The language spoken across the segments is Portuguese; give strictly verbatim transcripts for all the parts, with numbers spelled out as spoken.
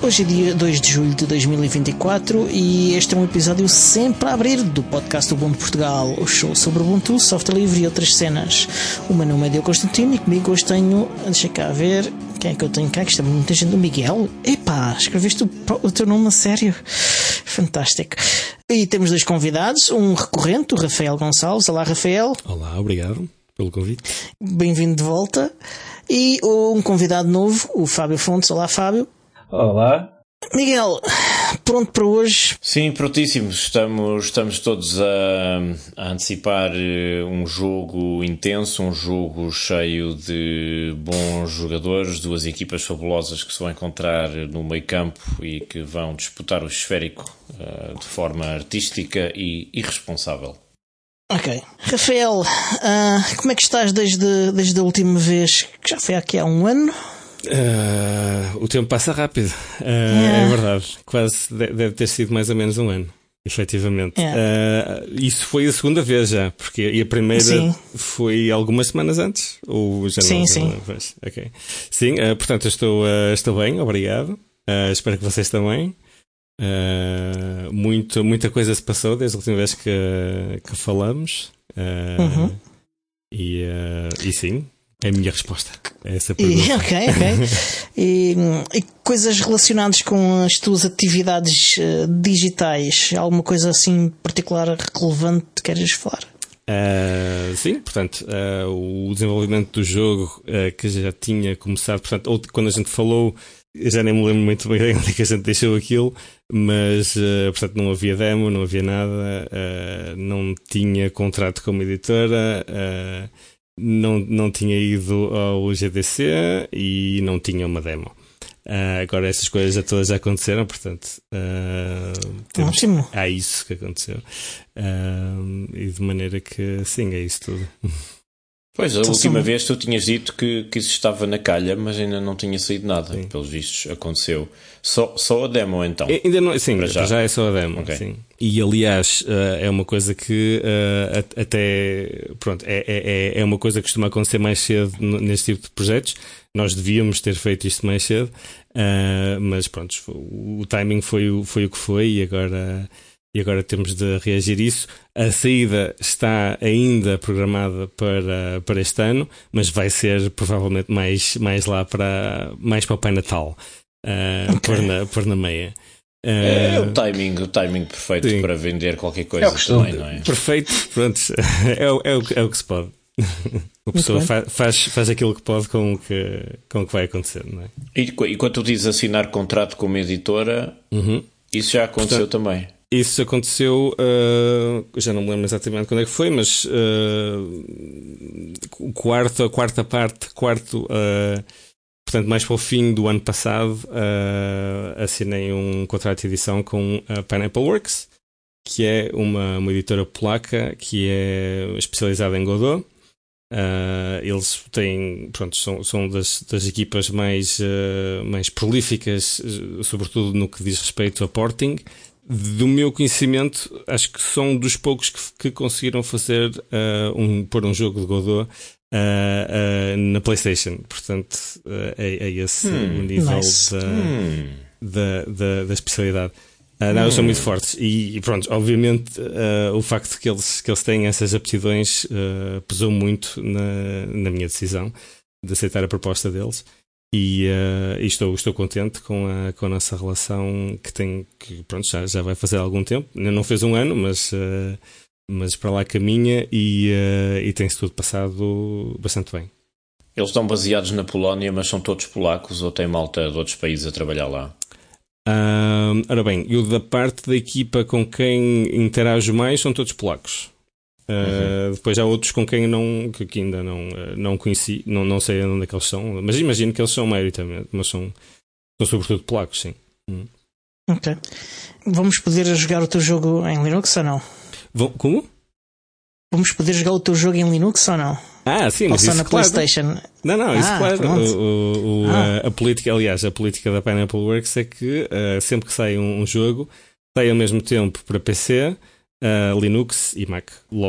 Hoje é dia dois de julho de dois mil e vinte e quatro e este é um episódio sempre a abrir do podcast Ubuntu Portugal, o show sobre Ubuntu, software livre e outras cenas. O meu nome é Diogo Constantino e comigo hoje tenho, deixa cá ver, quem é que eu tenho cá? Que está muita gente, o Miguel. Epá, escreveste o, o teu nome a sério? Fantástico. E temos dois convidados, um recorrente, o Rafael Gonçalves. Olá, Rafael. Olá, obrigado pelo convite. Bem-vindo de volta. E um convidado novo, o Fábio Fontes. Olá, Fábio. Olá. Miguel, pronto para hoje? Sim, prontíssimos. Estamos, estamos todos a, a antecipar um jogo intenso, um jogo cheio de bons jogadores, duas equipas fabulosas que se vão encontrar no meio campo e que vão disputar o esférico uh, de forma artística e irresponsável. Ok. Rafael, uh, como é que estás desde, desde a última vez, que já foi aqui há um ano? Uh, o tempo passa rápido, uh, yeah. É verdade. Quase deve ter sido mais ou menos um ano, efetivamente. Yeah. Uh, isso foi a segunda vez já, porque e a primeira sim. Foi algumas semanas antes? Ou já sim, não, sim. Não, okay. Sim, uh, portanto eu estou, uh, estou bem, obrigado. Uh, espero que vocês também. Uh, muito, muita coisa se passou desde a última vez que, que falamos. Uh, uhum. e, uh, e sim, é a minha resposta a essa pergunta. E, ok, ok. e, e coisas relacionadas com as tuas atividades uh, digitais? Alguma coisa assim particular relevante que queres falar? Uh, sim, portanto, uh, o desenvolvimento do jogo uh, que já tinha começado, portanto, ou quando a gente falou, eu já nem me lembro muito bem onde é que a gente deixou aquilo, mas, uh, portanto, não havia demo, não havia nada, uh, não tinha contrato como editora, uh, não, não tinha ido ao G D C e não tinha uma demo. Uh, agora essas coisas já todas já aconteceram, portanto uh, temos, ótimo. Há isso que aconteceu uh, e de maneira que sim, é isso tudo. Pois, a então, última são... vez tu tinhas dito que, que isso estava na calha, mas ainda não tinha saído nada. Sim. Pelos vistos aconteceu. Só, só a demo então? É, ainda não, sim, já. já é só a demo. Okay. Sim. E aliás, uh, é uma coisa que uh, até pronto, é, é, é uma coisa que costuma acontecer mais cedo neste tipo de projetos. Nós devíamos ter feito isto mais cedo, uh, mas pronto, o, o timing foi, foi o que foi e agora. E agora temos de reagir a isso. A saída está ainda programada para, para este ano, mas vai ser provavelmente mais, mais lá para, mais para o Pai Natal, uh, okay. por, na, por na meia. Uh, é o timing, o timing perfeito sim. Para vender qualquer coisa é também, não é? Perfeito, pronto, é, o, é, o, é o que se pode. A pessoa fa, faz, faz aquilo que pode com o que, com o que vai acontecer, não é? E, e quando tu dizes assinar contrato como editora, uhum. Isso já aconteceu Portanto, também? Isso aconteceu, uh, já não me lembro exatamente quando é que foi, mas uh, o quarto, a quarta parte, quarto, uh, portanto mais para o fim do ano passado, uh, assinei um contrato de edição com a Pineapple Works, que é uma, uma editora polaca que é especializada em Godot. Uh, eles têm, pronto, são, são das, das equipas mais, uh, mais prolíficas, sobretudo no que diz respeito a porting. Do meu conhecimento, acho que são dos poucos que, que conseguiram fazer uh, um, pôr um jogo de Godot uh, uh, na PlayStation. Portanto, uh, é, é esse hum, o nível nice. da, hum. da, da, da especialidade. Uh, não, eles são muito fortes e, e pronto, obviamente uh, o facto que eles, que eles têm essas aptidões uh, pesou muito na, na minha decisão de aceitar a proposta deles. E, uh, e estou, estou contente com a, com a nossa relação que tem, que pronto, já, já vai fazer algum tempo. Não fez um ano, mas, uh, mas para lá caminha e, uh, e tem-se tudo passado bastante bem. Eles estão baseados na Polónia, mas são todos polacos ou tem malta de outros países a trabalhar lá? Uh, ora bem, eu da parte da equipa com quem interajo mais são todos polacos. Uh, uhum. Depois há outros com quem não, que ainda não, não conheci, não, não sei onde é que eles são, mas imagino que eles são maioritariamente, mas são, são sobretudo polacos, sim. Uhum. Ok. Vamos poder jogar o teu jogo em Linux ou não? Vão, como? Vamos poder jogar o teu jogo em Linux ou não? Ah, sim, mas ou só isso, na claro. PlayStation? Não, não, isso ah, claro. O, o, ah. a, a política, aliás, a política da Pineapple Works é que uh, sempre que sai um, um jogo, sai ao mesmo tempo para P C, uh, Linux e Mac, logo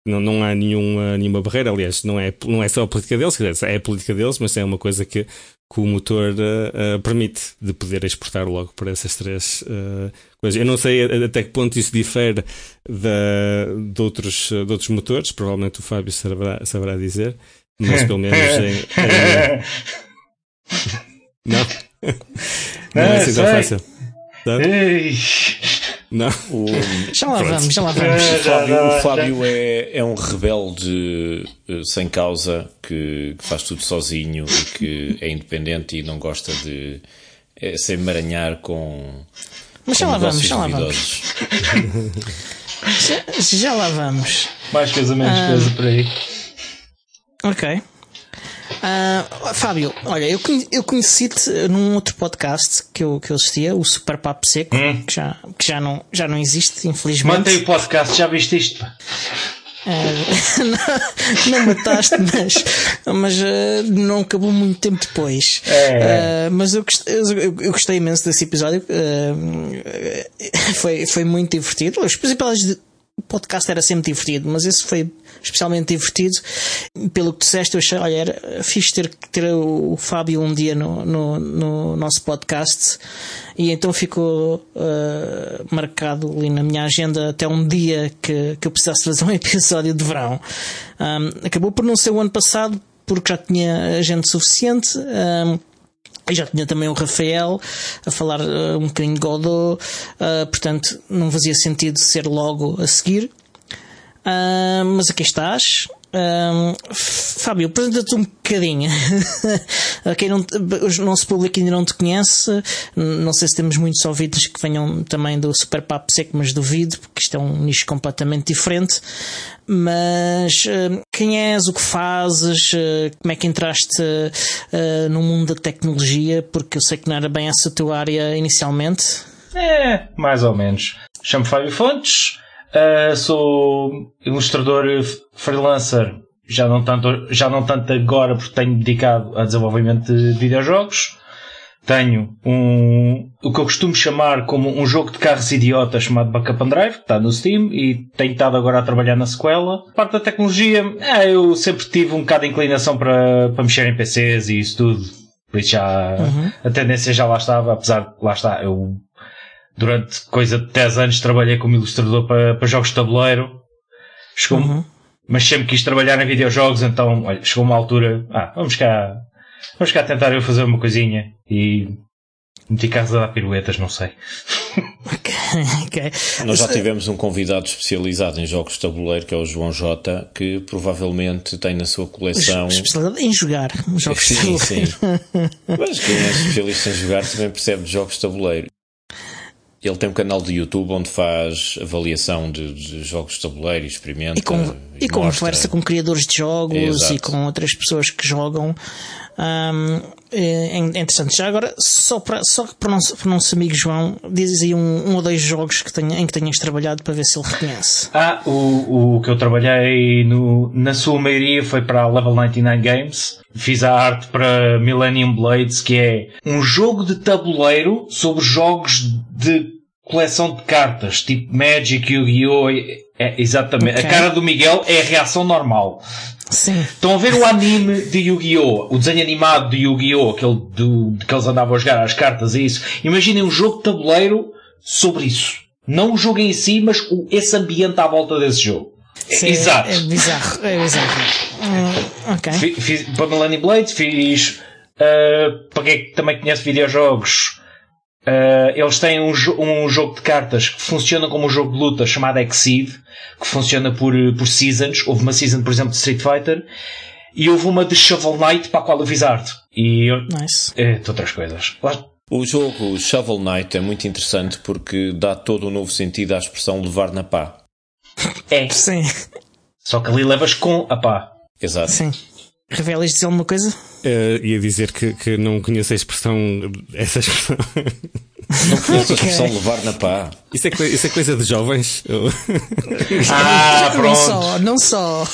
não, não há nenhuma, nenhuma barreira. Aliás, não é, não é só a política deles, quer dizer, é a política deles, mas é uma coisa que, que o motor uh, uh, permite de poder exportar logo para essas três uh, coisas. Eu não sei até que ponto isso difere da, de, outros, de outros motores, provavelmente o Fábio saberá, saberá dizer, mas pelo menos em, em... não, não é assim tão fácil. Não. O, já lá vamos, já lá vamos. O Fábio, o Fábio é, é um rebelde uh, sem causa que, que faz tudo sozinho e que é independente e não gosta de é, se emaranhar com. Mas já lá vamos, já lá vamos. já, já lá vamos. Mais coisa, menos uh, coisa por aí. Ok. Uh, Fábio, olha, eu, conhe- eu conheci-te num outro podcast que eu, que eu assistia, o Super Papo Seco, hum. que, já, que já, não, já não existe, infelizmente. Mantém o podcast, já viste isto? Uh, não, não mataste, mas, mas uh, não acabou muito tempo depois. É. Uh, mas eu gostei, eu, eu gostei imenso desse episódio. Uh, foi, foi muito divertido. Os principais de O podcast era sempre divertido, mas esse foi especialmente divertido. Pelo que disseste, eu achei, olha, era fixe ter, ter o Fábio um dia no, no, no nosso podcast, e então ficou uh, marcado ali na minha agenda até um dia que, que eu precisasse fazer um episódio de verão. Um, acabou por não ser o ano passado, porque já tinha gente suficiente. Um, E já tinha também o Rafael a falar uh, um bocadinho de Godot, uh, portanto não fazia sentido ser logo a seguir. Uh, mas aqui estás. Uh, Fábio, apresenta-te um bocadinho. Quem não, o nosso público ainda não te conhece, não sei se temos muitos ouvintes que venham também do Super Papo Seco, mas duvido, porque isto é um nicho completamente diferente. Mas uh, quem és, o que fazes, uh, como é que entraste uh, no mundo da tecnologia, porque eu sei que não era bem essa a tua área inicialmente. É, mais ou menos. Chamo-me Fábio Fontes, uh, sou ilustrador freelancer, já não, tanto, já não tanto agora porque tenho dedicado a desenvolvimento de videojogos. Tenho um, o que eu costumo chamar como um jogo de carros idiotas chamado Backup and Drive, que está no Steam, e tenho estado agora a trabalhar na sequela. Parte da tecnologia, é, eu sempre tive um bocado de inclinação para, para mexer em P Cs e isso tudo. Por isso já, uhum. a tendência já lá estava, apesar de, lá está, eu durante coisa de dez anos trabalhei como ilustrador para, para jogos de tabuleiro. Chegou, uhum. Mas sempre quis trabalhar em videojogos, então, olha, chegou uma altura, ah, vamos cá, vamos cá tentar eu fazer uma coisinha. E meti carros a dar piruetas, não sei. Okay. Nós já tivemos um convidado especializado em jogos de tabuleiro, que é o João J, que provavelmente tem na sua coleção... Especializado em jogar jogos sim, de tabuleiro. Sim, mas quem é especialista em jogar também percebe de jogos de tabuleiro. Ele tem um canal de YouTube onde faz avaliação de, de jogos de tabuleiro e experimenta. E, com, e, e conversa com criadores de jogos. Exato. E com outras pessoas que jogam. Um, é interessante. Já agora, só para, só para, o nosso, para o nosso amigo João, diz aí um, um ou dois jogos que tenha, em que tenhas trabalhado para ver se ele reconhece. Ah, o, o que eu trabalhei no, na sua maioria foi para a Level noventa e nove Games. Fiz a arte para Millennium Blades, que é um jogo de tabuleiro sobre jogos de coleção de cartas, tipo Magic, Yu-Gi-Oh! É, exatamente. Okay. A cara do Miguel é a reação normal. Sim. Estão a ver o anime de Yu-Gi-Oh! O desenho animado de Yu-Gi-Oh! Aquele do, de que eles andavam a jogar as cartas e isso. Imaginem um jogo de tabuleiro sobre isso. Não o jogo em si, mas o, esse ambiente à volta desse jogo. Sim, exato. É, é bizarro. É bizarro. Hum, ok. Fiz, fiz para Millennium Blades, fiz uh, para quem também conhece videojogos. Uh, eles têm um, jo- um jogo de cartas que funciona como um jogo de luta chamado Exceed, que funciona por, por seasons. Houve uma season, por exemplo, de Street Fighter, e houve uma de Shovel Knight para a qual eu fiz arte. E eu, nice. É, de outras coisas. O jogo Shovel Knight é muito interessante porque dá todo um novo sentido à expressão levar na pá. É. Sim. Só que ali levas com a pá. Exato. Sim. Revelas dizer alguma coisa? Uh, ia dizer que, que não conheço a expressão, essa expressão. Não conheço a expressão levar na pá. Isso é, co- isso é coisa de jovens? Ah, pronto. Não só, não só.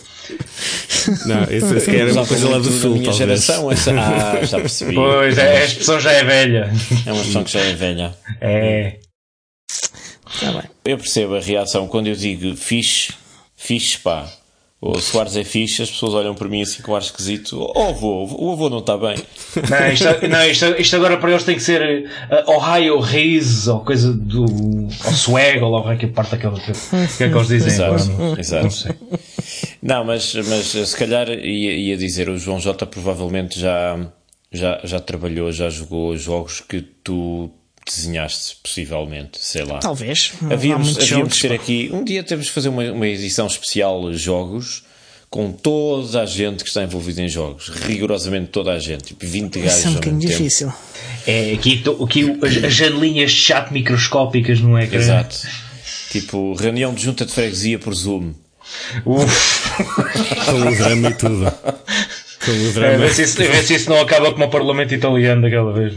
Não, isso se calhar é uma coisa lá do sul, minha talvez. geração. Essa... Ah, já percebi. Pois, é, a expressão já é velha. É uma expressão que já é velha. É. Tá bem. Eu percebo a reação quando eu digo fixe. fixe, pá. O Soares é fixe, as pessoas olham para mim assim com ar esquisito. Oh, avô, o avô não está bem. Não, isto, não isto, isto agora para eles tem que ser uh, Ohio Hayes ou coisa do. Ou Swag, ou lá que parte daquela. O que é que eles dizem? Exato, agora? exato. Não sei. Não, mas, mas se calhar ia, ia dizer, o João J provavelmente já, já, já trabalhou, já jogou jogos que tu desenhaste, possivelmente, sei lá. Talvez. Havíamos, havíamos jogos, de ter pá. aqui, um dia temos de fazer uma, uma edição especial de jogos com toda a gente que está envolvida em jogos, rigorosamente toda a gente, tipo vinte gajos Isso é um ao bocadinho mesmo tempo. difícil. É aqui, to- aqui as, as janelinhas de chat microscópicas, não é? Exato. Tipo, reunião de junta de freguesia por Zoom. Uf. Com o drama e tudo. Com o É, drama. vê, se isso, vê se isso não acaba como o Parlamento Italiano daquela vez.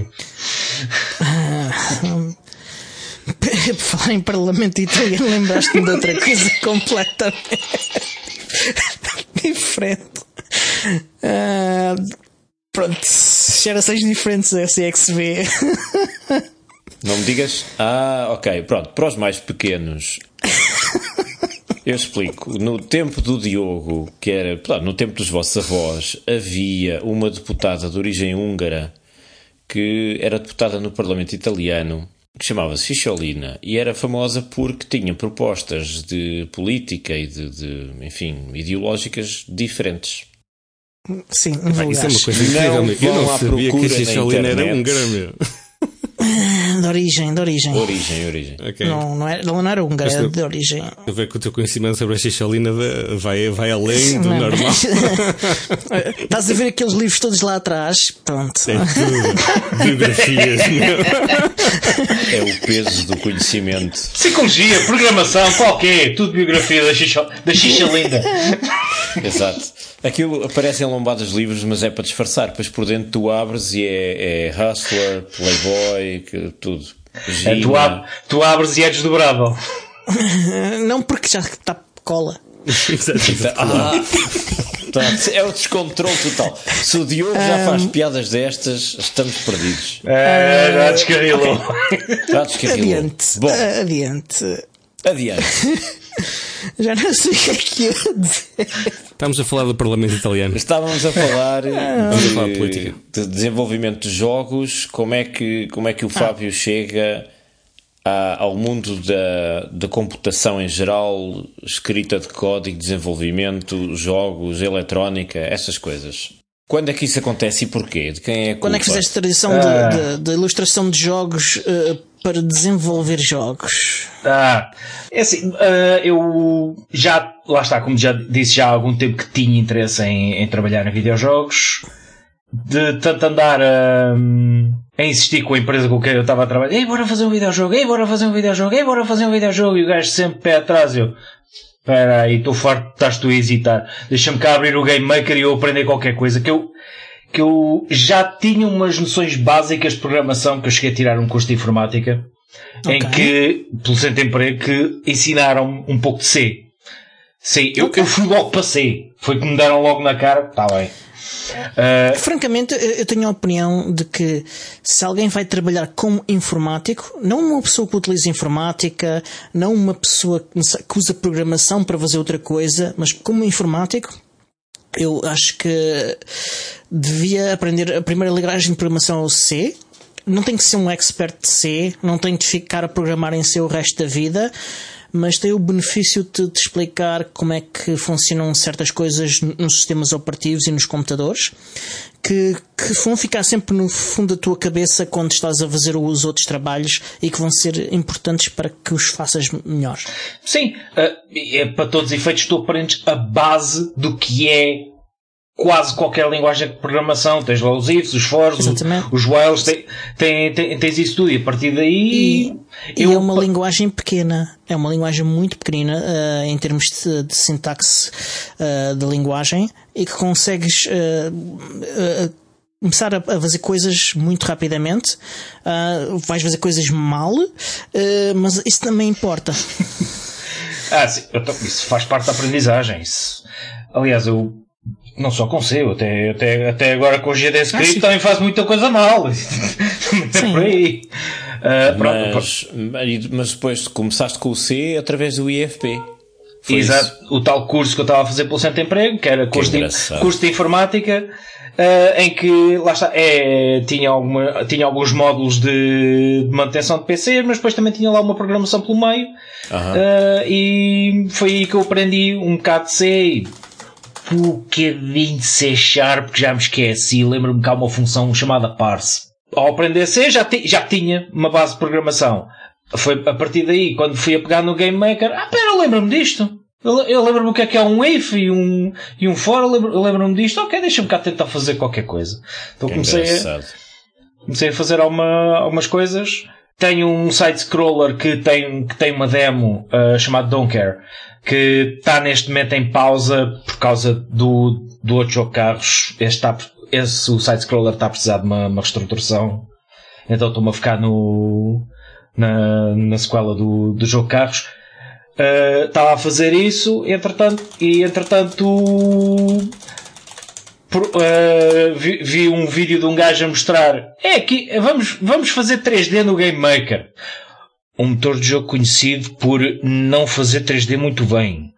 Por falar em Parlamento Italiano, lembraste-me de outra coisa completamente diferente. Ah, pronto, gerações diferentes, assim é que se vê. Não me digas? Ah, ok, pronto. Para os mais pequenos, eu explico. No tempo do Diogo, que era, pronto, no tempo dos vossos avós, havia uma deputada de origem húngara que era deputada no Parlamento Italiano, que chamava-se Cicciolina, e era famosa porque tinha propostas de política e de, de enfim, ideológicas diferentes. Sim, Pá, isso é uma vulgares. coisa incrível, Não meu. Eu vão não à sabia que a procura na Xixolina era internet. húngara, meu. De origem, de origem. Origem, origem. Ok. Não, não, era, não era húngara, Mas era tu- de origem. Eu vejo que o teu conhecimento sobre a Xixolina de- vai, vai além do Não, normal. mas- Estás a ver aqueles livros todos lá atrás? Pronto. É tudo. Biografias, meu. É o peso do conhecimento. Psicologia, programação, qualquer, tudo biografia da Xixa, da Xixa Linda. Exato. Aquilo aparece em lombadas de livros, mas é para disfarçar. Depois por dentro tu abres e é, é Hustler, Playboy, que, tudo. É, Gina. tu, ab- tu abres e é desdobrável. Não porque já está cola. Exato, exato. Ah, tá. É o descontrole total. Se o Diogo já faz piadas destas, estamos perdidos. É, já descarrilou. Já descarrilou. Adiante. Bom, Ah, adiante. adiante. Já não sei o que é que ia dizer. Estamos a falar do Parlamento Italiano. Estávamos a falar, Vamos a falar de de, política. de desenvolvimento de jogos, como é que, como é que o Fábio chega a- ao mundo da, da computação em geral, escrita de código, desenvolvimento, jogos, eletrónica, essas coisas. Quando é que isso acontece e porquê? De quem é a culpa? Quando é que fizeste tradição Ah. de, de- de ilustração de jogos eh, para desenvolver jogos? Ah, é assim, ah, eu já, lá está, como já disse já há algum tempo que tinha interesse em, em trabalhar em videojogos, de tanto andar a, a insistir com a empresa com quem eu estava a trabalhar, ei, bora fazer um videojogo, ei, bora fazer um videojogo, ei, bora fazer um videojogo, e o gajo sempre pé atrás, eu, espera aí, estou farto, estás tu a hesitar, deixa-me cá abrir o Game Maker e eu aprender qualquer coisa, que eu, que eu já tinha umas noções básicas de programação, que eu cheguei a tirar um curso de informática, em Ok. que, pelo centro de emprego, que ensinaram um pouco de C. Sim, eu, eu fui logo para C. Foi que me deram logo na cara, está bem. Ah, Francamente, eu eu tenho a opinião de que se alguém vai trabalhar como informático, não uma pessoa que utiliza informática, não uma pessoa que se- que usa programação para fazer outra coisa, mas como informático, eu acho que devia aprender a primeira linguagem de programação é o C. Não tem que ser um expert de C, não tem de ficar a programar em C o resto da vida, mas tem o benefício de te explicar como é que funcionam certas coisas nos sistemas operativos e nos computadores, que, que vão ficar sempre no fundo da tua cabeça quando estás a fazer os outros trabalhos e que vão ser importantes para que os faças melhor. sim, ah, é, para todos os efeitos, tu aprendes a base do que é quase qualquer linguagem de programação. Tens lá os ifs, os fors, os, Exatamente. os whiles, tem, tem, tem- tens isso tudo, e a partir daí... E eu- é uma linguagem pequena, é uma linguagem muito pequenina uh, em termos de, de sintaxe uh, de linguagem e que consegues uh, uh, começar a, a fazer coisas muito rapidamente. Uh, vais fazer coisas mal, uh, mas isso também importa. Ah, sim, eu tô- isso faz parte da aprendizagem. Isso. Aliás, eu não só com C, eu até, até, até agora com o G D Script Ah, sim. também faço muita coisa mal. É Sim. por aí. Ah, pronto, Mas, mas depois começaste com o C através do I F P. Foi Exato, isso. o tal curso que eu estava a fazer pelo Centro de Emprego, que era Que curso, de, engraçado. curso de Informática, uh, em que, lá está, é, tinha, alguma, tinha alguns módulos de, de manutenção de P Cs, mas depois também tinha lá uma programação pelo meio, Aham. uh, e foi aí que eu aprendi um bocado de C e um bocadinho de C Sharp, que já me esqueci. Lembro-me que há uma função chamada parse. Ao aprender C já, ti, já tinha uma base de programação. Foi a partir daí, quando fui a pegar no Game Maker, ah, pera, eu lembro-me disto. Eu, eu lembro-me o que é que é um if e um, e um for, eu lembro- eu lembro-me disto. Ok, deixa-me cá tentar fazer qualquer coisa. Então Que comecei a, engraçado. comecei a fazer alguma, algumas coisas. Tenho um side-scroller que tem, que tem uma demo uh, chamado Don't Care, que está neste momento em pausa por causa do, do outro jogo de carros. Este está, esse o side-scroller está a precisar de uma, uma reestruturação. Então estou-me a ficar no, na, na sequela do, do jogo de carros. Uh, estava a fazer isso, entretanto, e entretanto por, uh, vi, vi um vídeo de um gajo a mostrar, é aqui, vamos, vamos fazer três D no Game Maker. Um motor de jogo conhecido por não fazer três D muito bem.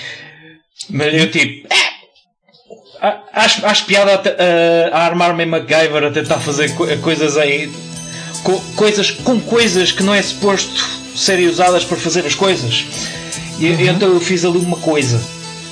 Mas eu tipo, é, acho, acho piada a, a, a armar-me em MacGyver a tentar fazer co- coisas aí, co, coisas com coisas que não é suposto serem usadas para fazer as coisas. E uhum. Então eu fiz ali uma coisa.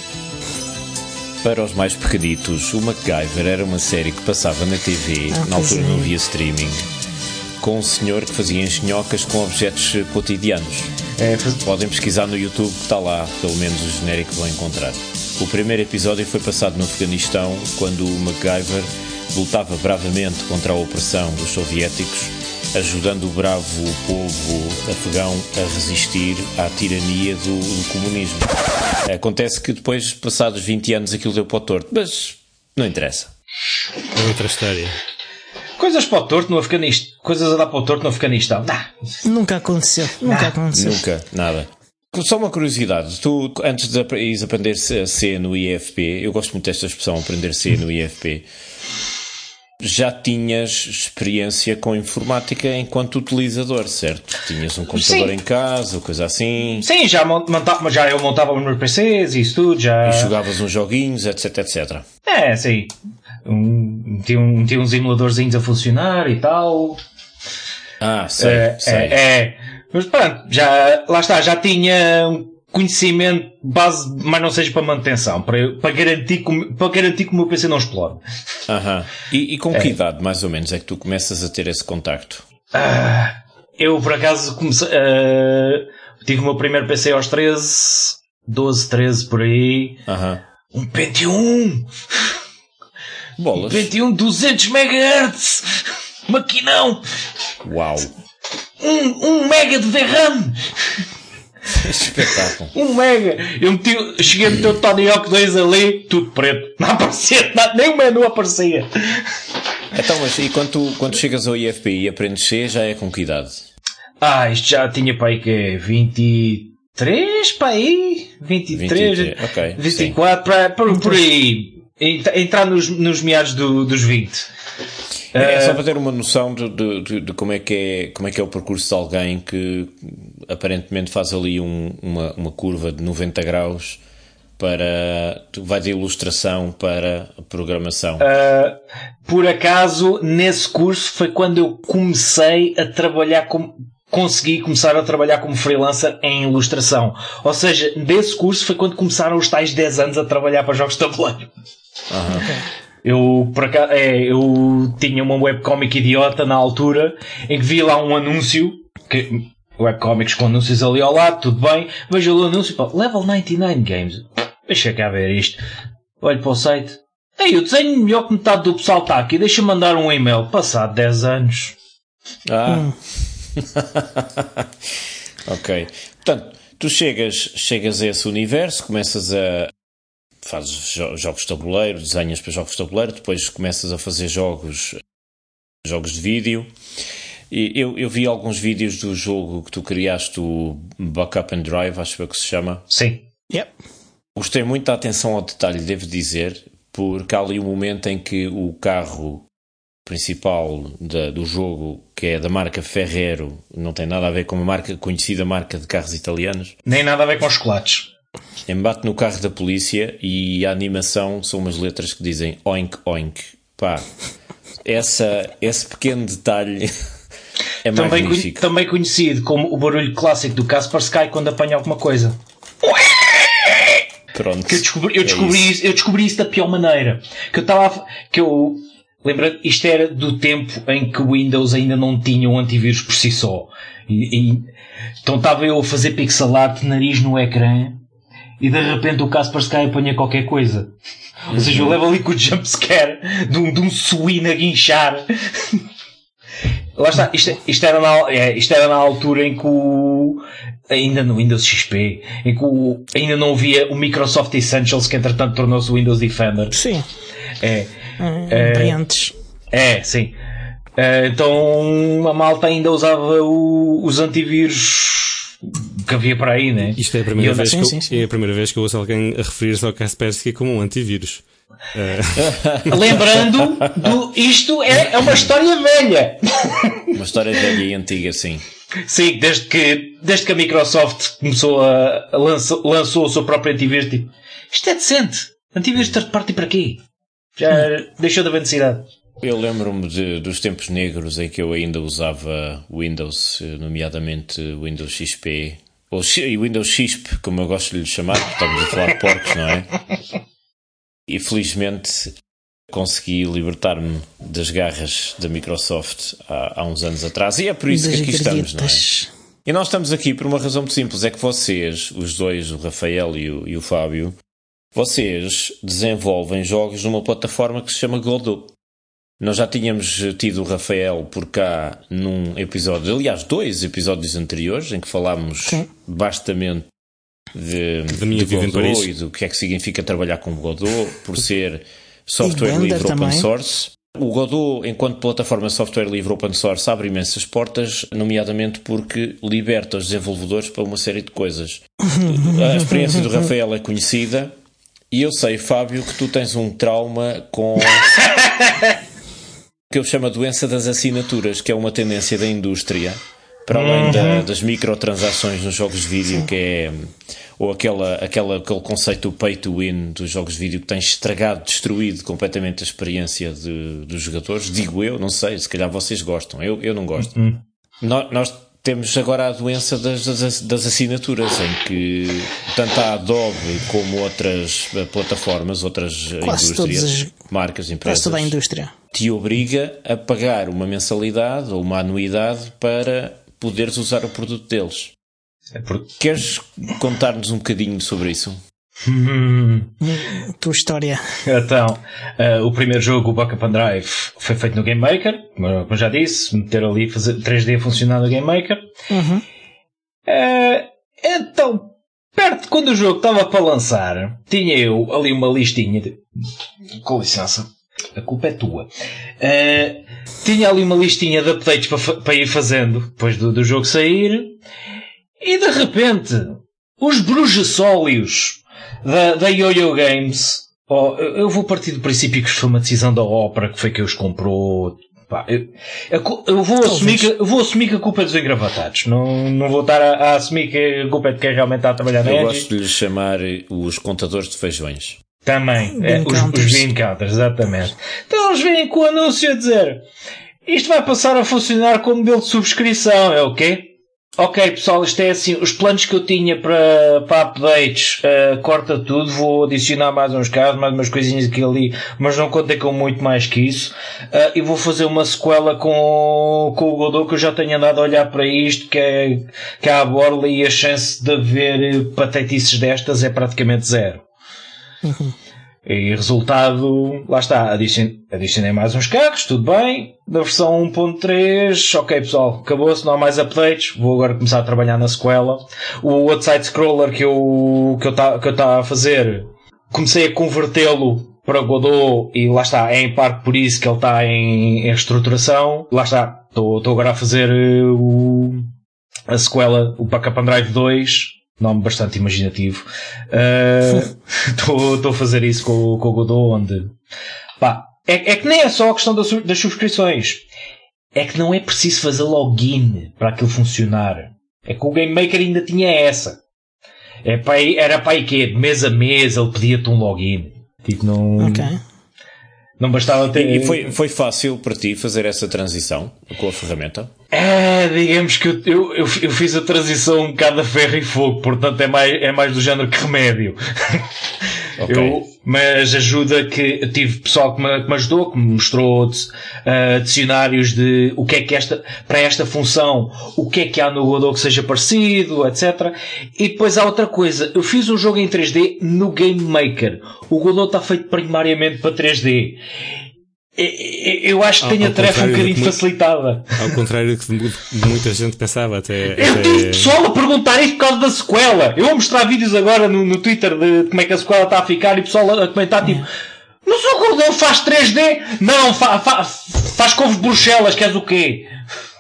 Para os mais pequenitos, o MacGyver era uma série que passava na T V, ah, na altura não é. havia streaming, com um senhor que fazia engenhocas com objetos cotidianos. É, faz... Podem pesquisar no YouTube, que está lá, pelo menos o genérico vão encontrar. O primeiro episódio foi passado no Afeganistão, quando o MacGyver lutava bravamente contra a opressão dos soviéticos, ajudando o bravo povo afegão a resistir à tirania do, do comunismo. Acontece que depois, passados vinte anos, aquilo deu para o torto, mas não interessa. É outra história. Coisas para o torto no Afeganistão. Coisas a dar para o torto no Afeganistão. Nah. Nunca aconteceu. Nunca Ah, aconteceu. Nunca, nada. Só uma curiosidade, tu antes de ires aprender C no I F P, eu gosto muito desta expressão, aprender C no I F P, já tinhas experiência com informática enquanto utilizador, certo? Tinhas um computador Sim. em casa, coisa assim, Sim, já, monta- já eu montava os meus P Cs e isso tudo, já... e jogavas uns joguinhos, etc, etcétera. É, sim. Um, tinha, um, tinha uns emuladorzinhos a funcionar e tal. Ah, sei, É, sei. é, é. Mas pronto, já, lá está, já tinha um conhecimento base, mas não seja para manutenção, para, para, garantir, que, o- para garantir que o meu P C não explode. Aham. E, e com É. que idade, mais ou menos, é que tu começas a ter esse contacto? Ah, eu, por acaso, comecei, ah, tive o meu primeiro P C aos treze, doze, treze, por aí. Aham. Um Pentium! Um Bolas. Pentium duzentos megahertz! Maquinão! Uau. Um, um mega de V RAM! Espetáculo. Um mega! Eu meti, cheguei a meter o Tony Hawk dois ali, tudo preto. Não aparecia nada, nem o menu aparecia. Então, mas e quando, tu, quando chegas ao I F P e aprendes C, já é com que idade? Ah, isto já tinha para aí que é vinte e três para aí? vinte e três, vinte e três, ok, vinte e quatro, para, por, por aí. Entra- Entrar nos, nos meados do, dos vinte. É Ah, só para ter uma noção de, de, de, de como, é que é, como é que é o percurso de alguém que aparentemente faz ali um, uma, uma curva de noventa graus para... vai de ilustração para a programação. Uh, por acaso, nesse curso foi quando eu comecei a trabalhar como... consegui começar a trabalhar como freelancer em ilustração. Ou seja, desse curso foi quando começaram os tais dez anos a trabalhar para jogos de tabuleiro. Aham. Eu, por acaso, é, eu tinha uma webcomic idiota na altura em que vi lá um anúncio, que, webcomics com anúncios ali ao lado, tudo bem, vejo o anúncio, pá, Level noventa e nove Games. Deixa cá ver isto. Olho para o site. Ei, eu desenho melhor que metade do pessoal está aqui, deixa-me mandar um e-mail. Passado dez anos. Ah. Hum. Ok. Portanto, tu chegas, chegas a esse universo, começas a... fazes jo- jogos de tabuleiro, desenhas para jogos de tabuleiro, depois começas a fazer jogos, jogos de vídeo. E eu, eu vi alguns vídeos do jogo que tu criaste, o Backup and Drive, acho que se chama. Sim. Yep. Gostei muito da atenção ao detalhe, devo dizer, porque há ali um momento em que o carro principal da, do jogo, que é da marca Ferrero, não tem nada a ver com uma marca, conhecida marca de carros italianos. Nem nada a ver com chocolates. embate no carro da polícia e a animação são umas letras que dizem oink oink. Pá, essa, esse pequeno detalhe é também magnífico. Também conhecido como o barulho clássico do Kaspersky quando apanha alguma coisa. Pronto, que eu descobri, eu, é descobri isso. isso, eu descobri isso da pior maneira. Que eu estava. Que eu. Lembra, isto era do tempo em que o Windows ainda não tinha um antivírus por si só. E, e, então estava eu a fazer pixel art, nariz no ecrã, e de repente o Kaspersky apanha qualquer coisa. Uhum. Ou seja, eu levo ali com o jumpscare de um, de um suíno a guinchar. Lá está, isto, isto, era na, é, isto era na altura em que o, ainda no Windows X P, em que o, ainda não havia o Microsoft Essentials, que entretanto tornou-se o Windows Defender. Sim. É. Hum, é, antes. É, sim. É, então a malta ainda usava o, os antivírus que havia para aí, né? Isto é a primeira, vez, sim, que eu, sim, sim. é a primeira vez que eu ouço alguém a referir-se ao Kaspersky como um antivírus. Uh... Lembrando, do, isto é, é uma história velha. Uma história velha e antiga, sim. Sim, desde que, desde que a Microsoft começou a, a lançou, lançou o seu próprio antivírus, tipo, isto é decente. Antivírus third party para quê? Já hum. deixou de haver necessidade. Eu lembro-me de, dos tempos negros em que eu ainda usava Windows, nomeadamente Windows X P, ou Windows X P, como eu gosto de lhe chamar, porque estamos a falar de porcos, não é? E felizmente consegui libertar-me das garras da Microsoft há, há uns anos atrás, e é por isso das que aqui estamos, não é? E nós estamos aqui por uma razão muito simples, é que vocês, os dois, o Rafael e o, e o Fábio, vocês desenvolvem jogos numa plataforma que se chama Godot. Nós já tínhamos tido o Rafael por cá num episódio, aliás, dois episódios anteriores, em que falámos Sim. bastamente de, da minha de vida Godot em Paris e do que é que significa trabalhar com Godot, por ser software livre open também. source. O Godot, enquanto plataforma software livre open source, abre imensas portas, nomeadamente porque liberta os desenvolvedores para uma série de coisas. A experiência do Rafael é conhecida. E eu sei, Fábio, que tu tens um trauma com que eu chamo a doença das assinaturas, que é uma tendência da indústria, para além uhum. da, das microtransações nos jogos de vídeo, que é, ou aquela, aquela, aquele conceito do pay to win dos jogos de vídeo que tem estragado, destruído completamente a experiência de, dos jogadores. Digo eu, não sei, se calhar vocês gostam, eu, eu não gosto. Uhum. Nós, nós temos agora a doença das, das, das assinaturas, em que tanto a Adobe como outras plataformas, outras quase indústrias, as, marcas, empresas, toda a indústria, te obriga a pagar uma mensalidade ou uma anuidade para poderes usar o produto deles. É porque... Queres contar-nos um bocadinho sobre isso? Hum, tua história. Então, uh, o primeiro jogo, o Backup and Drive, foi feito no Game Maker, como já disse, meter ali fazer três D funcionar no Game Maker. Uhum. Uh, então, perto de quando o jogo estava para lançar, tinha eu ali uma listinha de... Com licença, a culpa é tua. Uh, tinha ali uma listinha de updates para, para ir fazendo depois do, do jogo sair, e de repente, os brujasólios da, da Yo-Yo Games, oh, eu vou partir do princípio que foi uma decisão da Opera, que foi que os comprou. Pá, eu, eu, eu, vou assumir que, eu vou assumir que a culpa é dos engravatados. Não, não vou estar a, a assumir que a culpa é de quem realmente está a trabalhar na Eu Edge. gosto de lhes chamar os contadores de feijões. Também, é, os, os bean counters, exatamente. Então eles vêm com o anúncio a dizer: isto vai passar a funcionar como modelo de subscrição. É o quê? Ok, pessoal, isto é assim, os planos que eu tinha para, para updates, uh, corta tudo, vou adicionar mais uns casos, mais umas coisinhas aqui ali, mas não contei com muito mais que isso, uh, e vou fazer uma sequela com, com o Godot, que eu já tenho andado a olhar para isto, que é, que é a borla, e a chance de haver patetices destas é praticamente zero. Uhum. E resultado, lá está, adicionei mais uns carros, tudo bem, da versão um ponto três, ok pessoal, acabou-se, não há mais updates, vou agora começar a trabalhar na sequela. O outro side-scroller que eu que eu estava que eu a fazer, comecei a convertê-lo para Godot, e lá está, é em parte por isso que ele está em, em reestruturação. Lá está, estou agora a fazer o, a sequela, o Backup and Drive dois, nome bastante imaginativo. Estou uh, a fazer isso com, com o Godot, onde... Pá, é, é que nem é só a questão das, das subscrições. É que não é preciso fazer login para aquilo funcionar. É que o Game Maker ainda tinha essa. É para aí, era para aí que de mês a mês ele pedia-te um login. Tipo, não. Ok. Não bastava ter. E foi, foi fácil para ti fazer essa transição com a ferramenta? É, digamos que eu, eu, eu, eu fiz a transição um bocado a ferro e fogo, portanto é mais, é mais do género que remédio. Okay. Eu, mas ajuda que eu tive pessoal que me, que me ajudou, que me mostrou uh, dicionários de o que é que esta, para esta função, o que é que há no Godot que seja parecido, etcétera. E depois há outra coisa, eu fiz um jogo em três D no Game Maker. O Godot está feito primariamente para três D. Eu acho que tenho a tarefa um bocadinho facilitada. Ao contrário do que muita gente pensava. Até, eu até... tive pessoal a perguntar isto por causa da sequela. Eu vou mostrar vídeos agora no, no Twitter de como é que a sequela está a ficar e o pessoal a comentar tipo: mas o Godot faz três D? Não, fa, fa, faz couves de Bruxelas, queres o quê?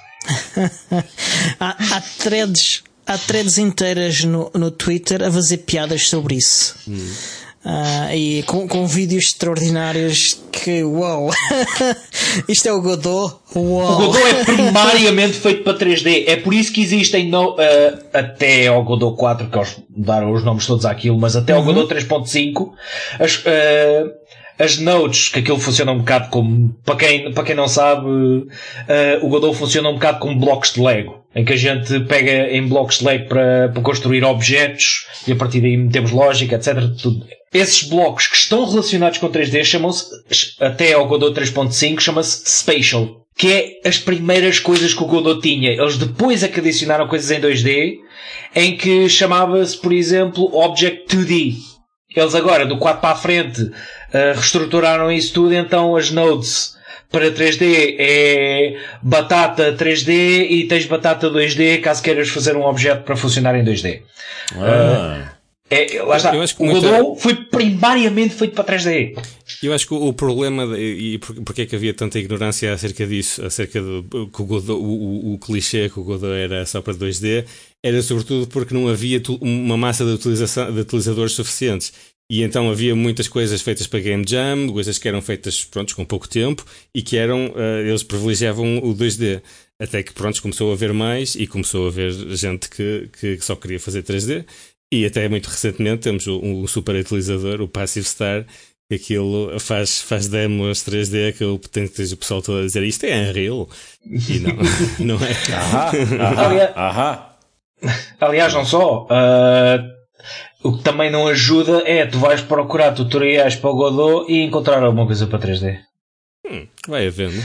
há, há threads há threads inteiras no, no Twitter a fazer piadas sobre isso. Hum. Uh, e com, com vídeos extraordinários que, uau, isto é o Godot. Uau. O Godot é primariamente feito para três D, é por isso que existem no, uh, até ao Godot quatro, que eles mudaram os nomes todos àquilo, mas até ao uhum. Godot três ponto cinco as, uh, as nodes, que aquilo funciona um bocado como, para quem, para quem não sabe, uh, o Godot funciona um bocado como blocos de Lego, em que a gente pega em blocos de Lego para, para construir objetos e a partir daí metemos lógica, etcétera. Tudo. Esses blocos que estão relacionados com três D chamam-se, até ao Godot três ponto cinco, chama-se Spatial, que é as primeiras coisas que o Godot tinha. Eles depois é que adicionaram coisas em dois D, em que chamava-se, por exemplo, Object dois D. Eles agora, do quatro para a frente, uh, reestruturaram isso tudo, então as nodes para três D é batata três D e tens batata dois D caso queiras fazer um objeto para funcionar em dois D. Ah. Uh, É, lá está. O Godot muita... foi primariamente feito para três D. Eu acho que o problema, de, e porque é que havia tanta ignorância acerca disso, acerca do que o, Godot, o, o, o clichê que o Godot era só para dois D, era sobretudo porque não havia uma massa de, utilização, de utilizadores suficientes. E então havia muitas coisas feitas para Game Jam, coisas que eram feitas, pronto, com pouco tempo, e que eram, uh, eles privilegiavam o dois D. Até que, pronto, começou a haver mais, e começou a haver gente que, que, que só queria fazer três D. E até muito recentemente temos um super utilizador, o Passive Star, que aquilo faz, faz demos três D, que eu tenho que ter o pessoal todo a dizer isto é Unreal. E não, não é. Ahá, ahá, ahá. Aliás, não só. Uh, o que também não ajuda é tu vais procurar tutoriais para o Godot e encontrar alguma coisa para três D. Hum, vai havendo.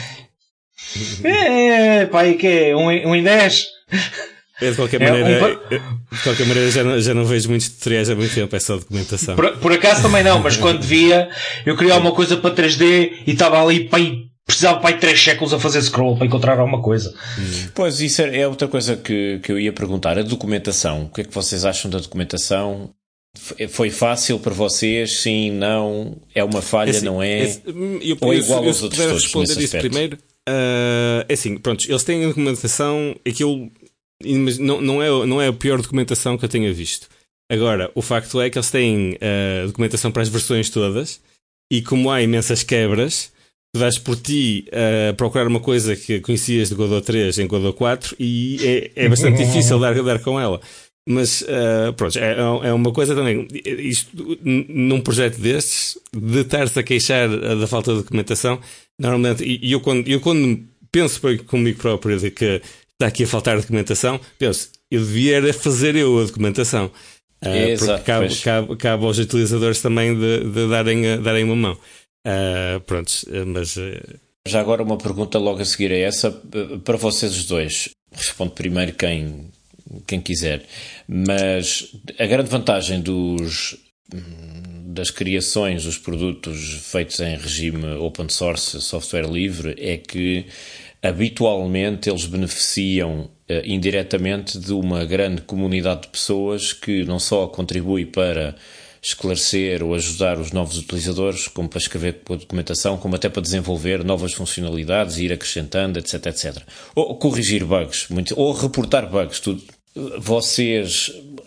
É, pá, aí que é? Um, um em dez? É, de qualquer maneira, é, um... de qualquer maneira já, não, já não vejo muitos tutoriais há muito tempo, é só documentação. Por, por acaso também não, mas quando via, eu queria alguma coisa para três D e estava ali, pá, precisava para aí três séculos a fazer scroll para encontrar alguma coisa. Hum. Pois, isso é outra coisa que, que eu ia perguntar. A documentação, o que é que vocês acham da documentação? Foi fácil para vocês? Sim, não? É uma falha, é assim, não é? é eu, Ou é eu, igual eu, aos eu, outros eu todos? responder isso primeiro. Uh, é assim, pronto, eles têm a documentação, aquilo não, não, é, não é a pior documentação que eu tenha visto. Agora, o facto é que eles têm a uh, documentação para as versões todas, e como há imensas quebras, tu vais por ti a uh, procurar uma coisa que conhecias de Godot três em Godot quatro e é, é bastante difícil dar, dar com ela. Mas uh, pronto, é, é uma coisa também, isto, num projeto destes, de estar-se a queixar da falta de documentação, normalmente, e eu quando, eu quando penso comigo próprio de que está aqui a faltar documentação, penso, eu devia fazer eu a documentação. Uh, Exato, porque cabe, cabe, cabe aos utilizadores também de, de darem, darem uma mão. Uh, pronto, mas... Uh... Já agora uma pergunta logo a seguir a essa, para vocês os dois. Responde primeiro quem... quem quiser, mas a grande vantagem dos, das criações dos produtos feitos em regime open source, software livre, é que habitualmente eles beneficiam uh, indiretamente de uma grande comunidade de pessoas que não só contribui para esclarecer ou ajudar os novos utilizadores, como para escrever a documentação, como até para desenvolver novas funcionalidades e ir acrescentando, etc, etcétera. Ou corrigir bugs, muito, ou reportar bugs. Tudo. Vocês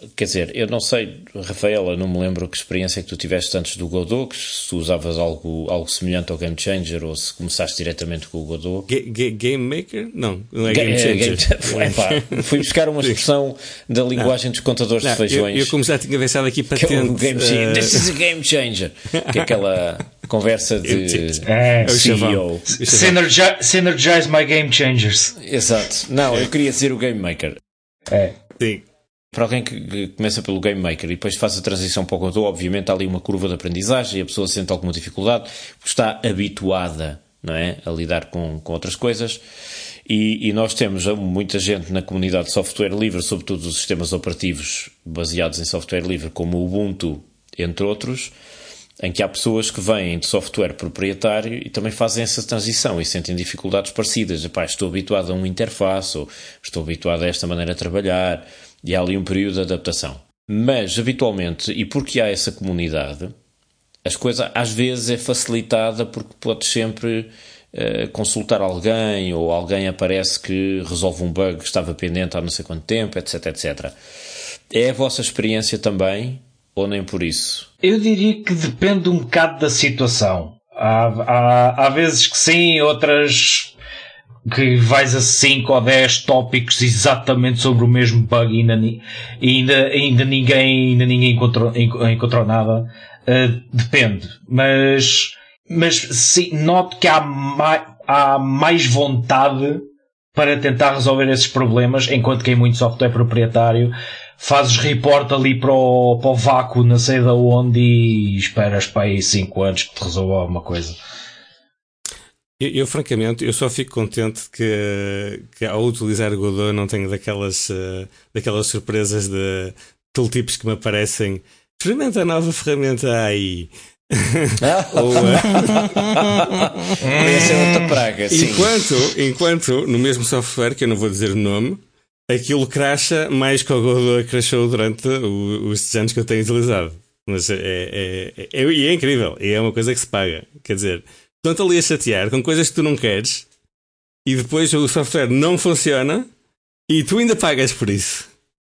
quer dizer, eu não sei, Rafael, eu não me lembro que experiência é que tu tiveste antes do Godot, que se tu usavas algo, algo semelhante ao Game Changer ou se começaste diretamente com o Godot. Ga- ga- Game Maker? Não, não é Ga- Game Changer. Game... Epá, fui buscar uma expressão da linguagem não. dos contadores não, de feijões. Eu, eu como já tinha deixado aqui patente... Que é o game uh... This is a Game Changer. Que é aquela conversa de é, C E O. Synergize, synergize my Game Changers. Exato. Não, eu queria dizer o Game Maker. É. Sim. Para alguém que começa pelo Game Maker e depois faz a transição para o Godot, obviamente há ali uma curva de aprendizagem e a pessoa sente alguma dificuldade porque está habituada, não é, a lidar com, com outras coisas e, e nós temos muita gente na comunidade de software livre, sobretudo os sistemas operativos baseados em software livre como o Ubuntu, entre outros, em que há pessoas que vêm de software proprietário e também fazem essa transição e sentem dificuldades parecidas. Epá, estou habituado a uma interface ou estou habituado a esta maneira de trabalhar. E há ali um período de adaptação. Mas, habitualmente, e porque há essa comunidade, as coisas às vezes é facilitada porque podes sempre uh, consultar alguém ou alguém aparece que resolve um bug que estava pendente há não sei quanto tempo, etc, etcétera. É a vossa experiência também ou nem por isso? Eu diria que depende um bocado da situação. Há, há, há vezes que sim, outras... que vais a cinco ou dez tópicos exatamente sobre o mesmo bug e ainda, ainda, ainda ninguém, ainda ninguém encontrou, encontrou nada. Uh, depende. Mas, mas sim, noto que há mais, há mais vontade para tentar resolver esses problemas, enquanto que em muito software proprietário fazes report ali para o, para o vácuo, não sei de onde, e esperas para aí cinco anos que te resolva alguma coisa. Eu, eu, francamente, eu só fico contente que, que ao utilizar o Godot não tenho daquelas, uh, daquelas surpresas de tooltips que me aparecem. Experimenta a nova ferramenta aí. Ou, uh... Essa é outra praga, sim. Enquanto, enquanto, no mesmo software, que eu não vou dizer o nome, aquilo crasha mais que o Godot crashou durante o, os anos que eu tenho utilizado. Mas é, é, é, é, é incrível. E é uma coisa que se paga. Quer dizer... Estão-te ali a chatear com coisas que tu não queres e depois o software não funciona e tu ainda pagas por isso.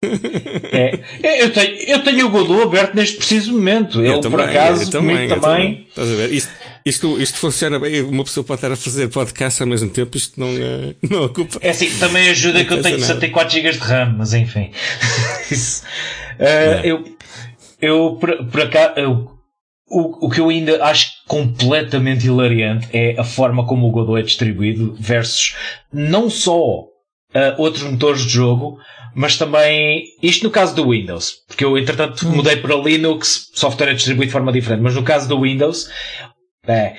É, eu, tenho, eu tenho o Godot aberto neste preciso momento. Eu, eu também, por acaso, eu também. Eu também. Estás a ver? Isto, isto, isto funciona bem. Uma pessoa pode estar a fazer podcast ao mesmo tempo, isto não, não ocupa. É assim, também ajuda não que eu tenho sessenta e quatro gigas de RAM, mas enfim. Isso. Uh, eu, eu, por, por acaso, eu, O, o que eu ainda acho completamente hilariante é a forma como o Godot é distribuído versus não só uh, outros motores de jogo, mas também, isto no caso do Windows, porque eu entretanto hum. mudei para Linux, software é distribuído de forma diferente, mas no caso do Windows, é,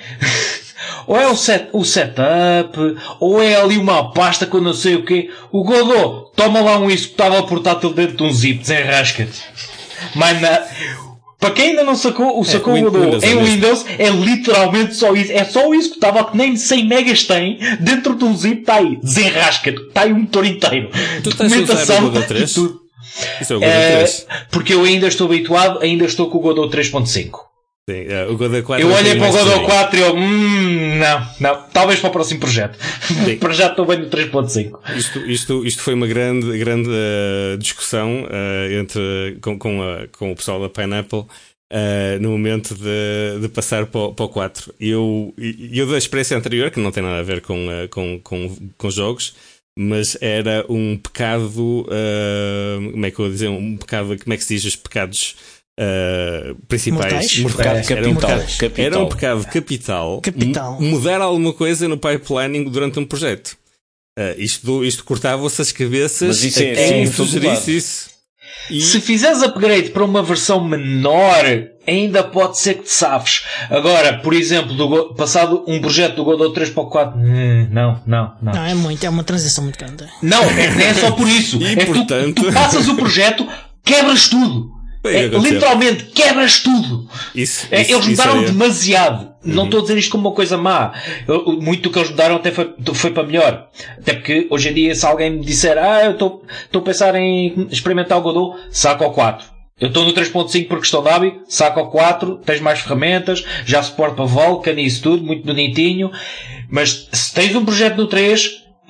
ou é o, set, o setup, ou é ali uma pasta com não sei o quê. O Godot, toma lá um executável portátil dentro de um zip, desenrasca-te. Mas na... Para quem ainda não sacou, o sacou é, o Godot em Windows é literalmente só isso. É só o executável que nem cem megas tem. Dentro de um zip está aí. Desenrasca-te. Está aí um motor inteiro. Tu estás a usar o Godot três? Tudo. Isso é o Godot três. É, porque eu ainda estou habituado, ainda estou com o Godot três ponto cinco. Sim, é, o Godot quatro. Eu olhei para o Godot quatro e eu, hum, não, não, talvez para o próximo projeto. Para já estou bem no três ponto cinco. Isto, isto, isto foi uma grande, grande uh, discussão uh, entre, com, com, a, com o pessoal da Pineapple uh, no momento de, de passar para o, para o quatro. E eu, eu da experiência anterior, que não tem nada a ver com, uh, com, com, com jogos, mas era um pecado, uh, como é que eu vou dizer, um pecado, como é que se diz os pecados Uh, principais, mortais. Era, um pecado, capital. era um pecado capital, capital. M- mudar alguma coisa no pipelining durante um projeto. Uh, isto, isto cortava-se as cabeças. Mas isso é quem assim, sugerisse isso. E... Se fizeres upgrade para uma versão menor, ainda pode ser que te safes. Agora, por exemplo, do, passado um projeto do Godot três para o quatro, não, não, não. Não, é muito, é uma transição muito grande. Não, é, não é só por isso. E, é portanto... tu, tu passas o projeto, quebras tudo. É, literalmente quebras tudo. Isso, é, isso, eles mudaram isso é... demasiado. Uhum. Não estou a dizer isto como uma coisa má. Eu, muito do que eles mudaram até foi, foi para melhor. Até porque hoje em dia, se alguém me disser, ah, eu estou a pensar em experimentar o Godot, saca o quatro. Eu estou no três ponto cinco por questão de hábito, saca o quatro, tens mais ferramentas, já suporta Vulkan e isso tudo, muito bonitinho. Mas se tens um projeto no três,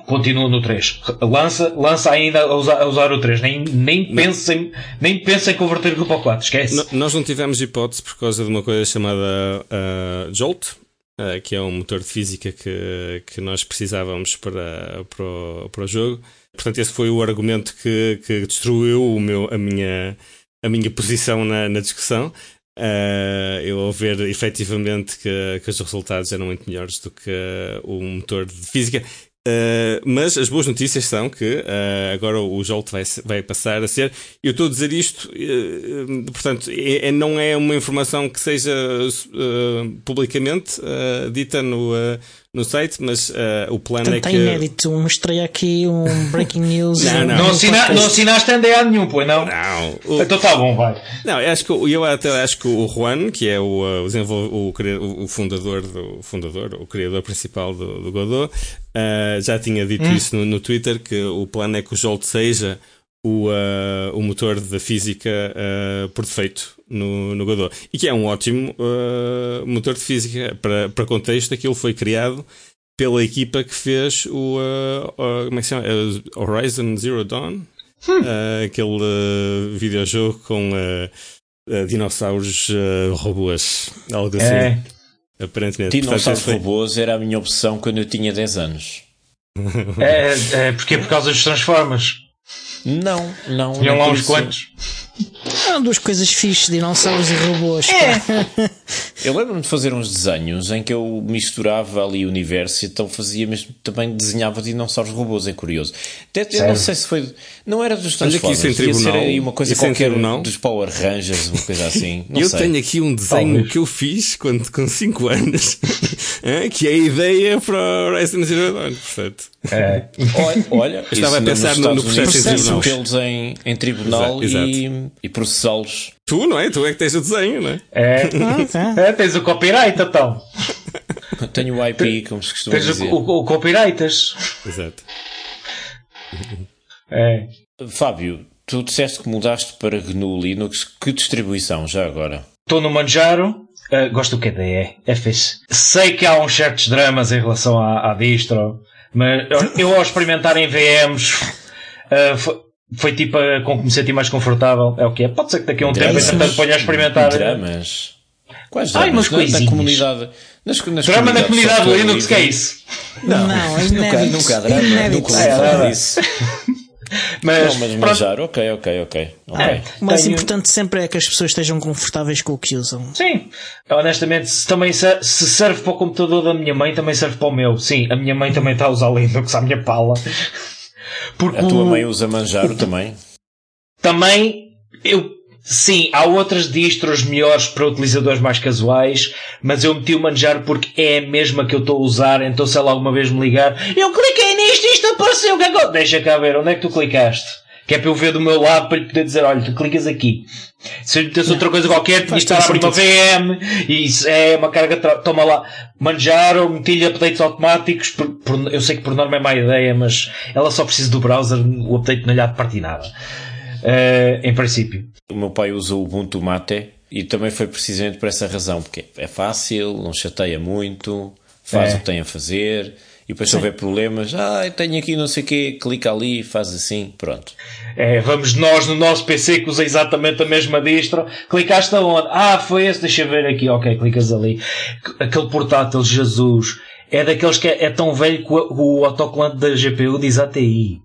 continua no três. Lança, lança ainda a usar, a usar o três. Nem, nem pensem, nem pensem em converter aquilo para o quatro. Esquece. N- nós não tivemos hipótese por causa de uma coisa chamada uh, Jolt, uh, que é um motor de física que, que nós precisávamos para, para, o, para o jogo. Portanto, esse foi o argumento que, que destruiu o meu, a, minha, a minha posição na, na discussão. Uh, eu ao ver efetivamente que, que os resultados eram muito melhores do que uh, o motor de física. Uh, mas as boas notícias são que uh, agora o Jolt vai, vai passar a ser. Eu estou a dizer isto, uh, portanto, é, é, não é uma informação que seja uh, publicamente uh, dita no, uh, no site, mas uh, o plano Tanto é que. Está inédito, mostrei aqui um breaking news. Não, não. Não, assina, não assinaste N D A nenhum, pois não? Não, o, então tá bom, vai. Não, eu acho que eu até acho que o Juan, que é o, o, o, o fundador, do, fundador, o criador principal do, do Godot, uh, já tinha dito hum. isso no, no Twitter, que o plano é que o Jolt seja o, uh, o motor da física uh, por defeito no, no Godot. E que é um ótimo uh, motor de física. Para, para contexto, aquilo foi criado pela equipa que fez o uh, uh, como é que se chama? Uh, Horizon Zero Dawn. Hum. Uh, aquele uh, videojogo com uh, uh, dinossauros uh, robôs. Algo assim. É. Aparentemente. Dinossauros foi... robôs era a minha opção quando eu tinha dez anos. é, é porque é por causa dos Transformers. Não, não. Tinham lá uns quantos. São duas coisas fixes, dinossauros e robôs. É. Eu lembro-me de fazer uns desenhos em que eu misturava ali o universo, então fazia mesmo, também desenhava dinossauros robôs, é curioso. Até, eu não sei se foi, não era dos Transformers, olha aqui, isso em tribunal, ser aí uma coisa qualquer dos Power Rangers, uma coisa assim. Não eu sei. tenho aqui um desenho Talvez. que eu fiz quando, com cinco anos, que é a ideia para o Horizon Zero Dawn, portanto. É. Olha, olha eu estava a pensar no, no processo em tribunal. Tê-los em, em tribunal exato, e, exato. e processá-los. Tu, não é? Tu é que tens o desenho, não é? É, é tens o copyright, então. Tenho o I P, como se costuma tens dizer. Tens o, o, o copyrightas. Exato. É. Fábio, tu disseste que mudaste para G N U Linux. Que distribuição, já agora? Estou no Manjaro. Uh, gosto do Q D E. É fixe. Sei que há uns certos dramas em relação à, à distro. Mas eu ao experimentar em V Ms uh, foi, foi tipo a, com que me senti mais confortável. É o que é. Pode ser que daqui a um dramas. tempo entretanto ponha a experimentar. Dramas? Quais dramas? Ai, umas coisinhas. Na comunidade. Nas, nas drama na comunidade do Linux, que é isso? Não, não é nunca, nunca há drama. inédito. Nunca ouvi falar disso. Mas, não, mas manjar, ok, ok, ok. okay. É, o mais Tenho... importante sempre é que as pessoas estejam confortáveis com o que usam. Sim, honestamente, se, também se, se serve para o computador da minha mãe, também serve para o meu. Sim, a minha mãe também está a usar Linux, a minha pala. Porque a tua mãe usa Manjaro também? Também, eu, sim, há outras distros melhores para utilizadores mais casuais, mas eu meti o Manjaro porque é a mesma que eu estou a usar, então se ela alguma vez me ligar, eu cliquei nisto e isto apareceu, o que é que... Deixa cá ver, onde é que tu clicaste? Que é para eu ver do meu lado para lhe poder dizer, olha, tu clicas aqui. Se eu metesse outra coisa qualquer, tinha de estar a abrir uma V M, e isso é uma carga, tra... toma lá, Manjaro, meti-lhe updates automáticos, por, por, eu sei que por norma é má ideia, mas ela só precisa do browser, o update não lhe há de partir nada. Uh, em princípio. O meu pai usa o Ubuntu Mate e também foi precisamente por essa razão, porque é fácil, não chateia muito, faz é. o que tem a fazer, e depois se houver problemas, ah, tenho aqui não sei o quê, clica ali, faz assim, pronto. É, vamos nós no nosso P C que usa exatamente a mesma distro, clicaste aonde? Ah, foi esse, deixa eu ver aqui, ok, clicas ali. Aquele portátil, Jesus, é daqueles que é, é tão velho que o, o autocolante da G P U diz A T I.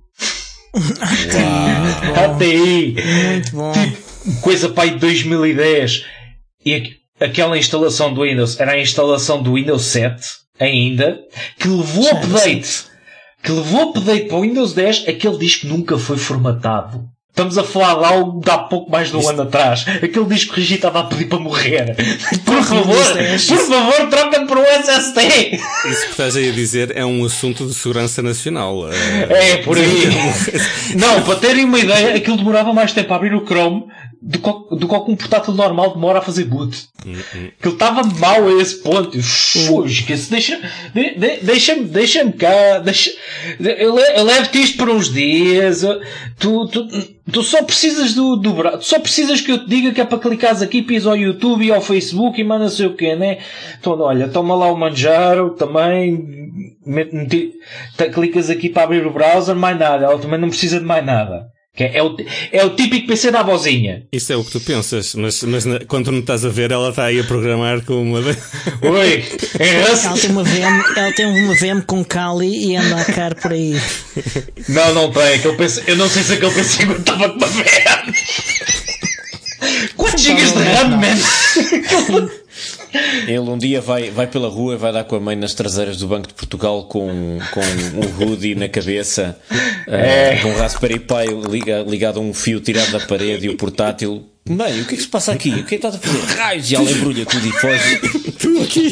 A T I, muito bom. Tipo, coisa para aí de dois mil e dez. E aquela instalação do Windows era a instalação do Windows sete ainda, que levou sim, update sim. que levou update para o Windows dez. Aquele disco nunca foi formatado. Estamos a falar lá de há pouco mais de um Isto... ano atrás. Aquele disco rígido estava a pedir para morrer. Por favor, por favor, troca-me para o S S D. Isso que estás aí a dizer é um assunto de segurança nacional. É, por aí. Não, para terem uma ideia, aquilo demorava mais tempo a abrir o Chrome do que, do que um portátil normal demora a fazer boot. Uhum. Que ele estava mal a esse ponto. Fuge, que se deixa, de, de, deixa-me, deixa-me cá, deixa, eu, eu levo-te isto por uns dias. Tu, tu, tu só precisas do, do braço, só precisas que eu te diga que é para clicares aqui, pis ao YouTube e ao Facebook e manda não sei o quê, né? Então, olha, toma lá o Manjaro também, meti, clicas aqui para abrir o browser, mais nada. Ela também não precisa de mais nada. Que é, é, o, é o típico P C da avózinha. Isso é o que tu pensas, mas, mas na, quando tu não estás a ver, ela está aí a programar com uma. Oi! É ela, tem uma V M, ela tem uma V M com Kali e anda a car por aí. Não, não tem. Aquele P C, eu não sei se aquele P C estava com uma V M. Quantos gigas de RAM, man? Ele um dia vai, vai pela rua e vai dar com a mãe nas traseiras do Banco de Portugal com, com um hoodie na cabeça, é. uh, com um Raspberry Pi liga, ligado a um fio tirado da parede e o portátil. Mãe, o que é que se passa aqui? O que é que estás a fazer? Raios! E ela embrulha tudo e foge. Tu aqui!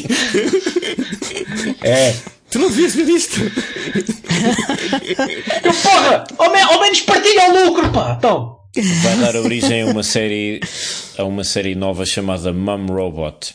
É. Tu não devias ver isto? Eu, porra! Ao, me, ao menos partilha o lucro, pá! Então. Vai dar origem a uma série, a uma série nova chamada Mum Robot.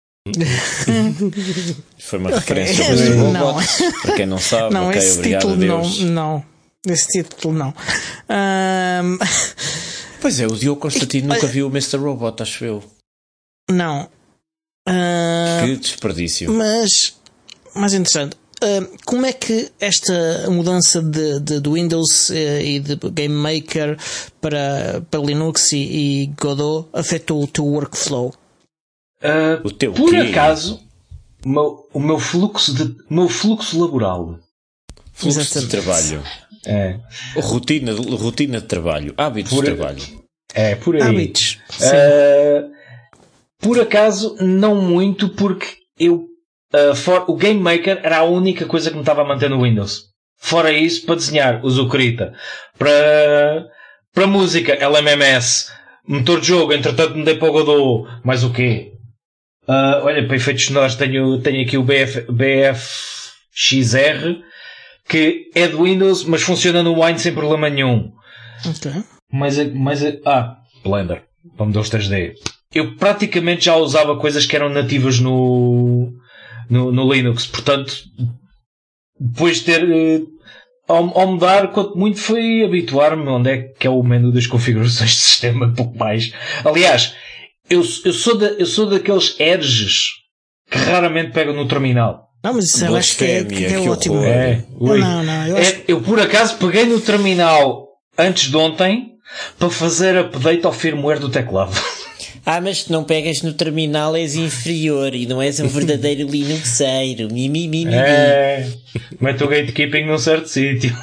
Foi uma okay. referência ao mister Robot. Para quem não sabe, não, ok, esse obrigado título a Deus. Não, não, esse título não. Um... Pois é, o Diogo Constantino nunca viu o mister Robot, acho eu. Não. Uh... Que desperdício. Mas, mais interessante. Uh, como é que esta mudança de, de, de Windows uh, e de Game Maker para, para Linux e, e Godot afetou o teu workflow? Uh, o teu por quê? acaso, o meu, o meu fluxo de, meu fluxo laboral, fluxo Exatamente. de trabalho, é. rotina, rotina de trabalho, hábitos por, de trabalho, é por aí. Hábitos. Uh, por acaso, não muito, porque eu uh, for, o Game Maker era a única coisa que me estava a manter no Windows. Fora isso, para desenhar, uso o Krita. Para para música, L M M S. Motor de jogo, entretanto me dei para o Godot. Mais o quê? Uh, olha, para efeitos sonoros tenho, tenho aqui o B F, B F X R, que é do Windows, mas funciona no Wine sem problema nenhum. Ok. Mas, mas, ah, Blender, para modelos três D. Eu praticamente já usava coisas que eram nativas no, no, no Linux, portanto, depois de ter, uh, ao, ao mudar, quanto muito foi habituar-me onde é que é o menu das configurações de sistema, um pouco mais. Aliás, Eu, eu, sou da, eu sou daqueles edges que raramente pegam no terminal. Não, mas isso eu acho que é, que é que ótimo. É, não, não, não, eu, acho... é, eu por acaso peguei no terminal antes de ontem para fazer update ao firmware do teclado. Ah, mas se não pegas no terminal és inferior e não és um verdadeiro Linuxeiro. Mi, mi, mi, mi, é, mete o gatekeeping num certo sítio.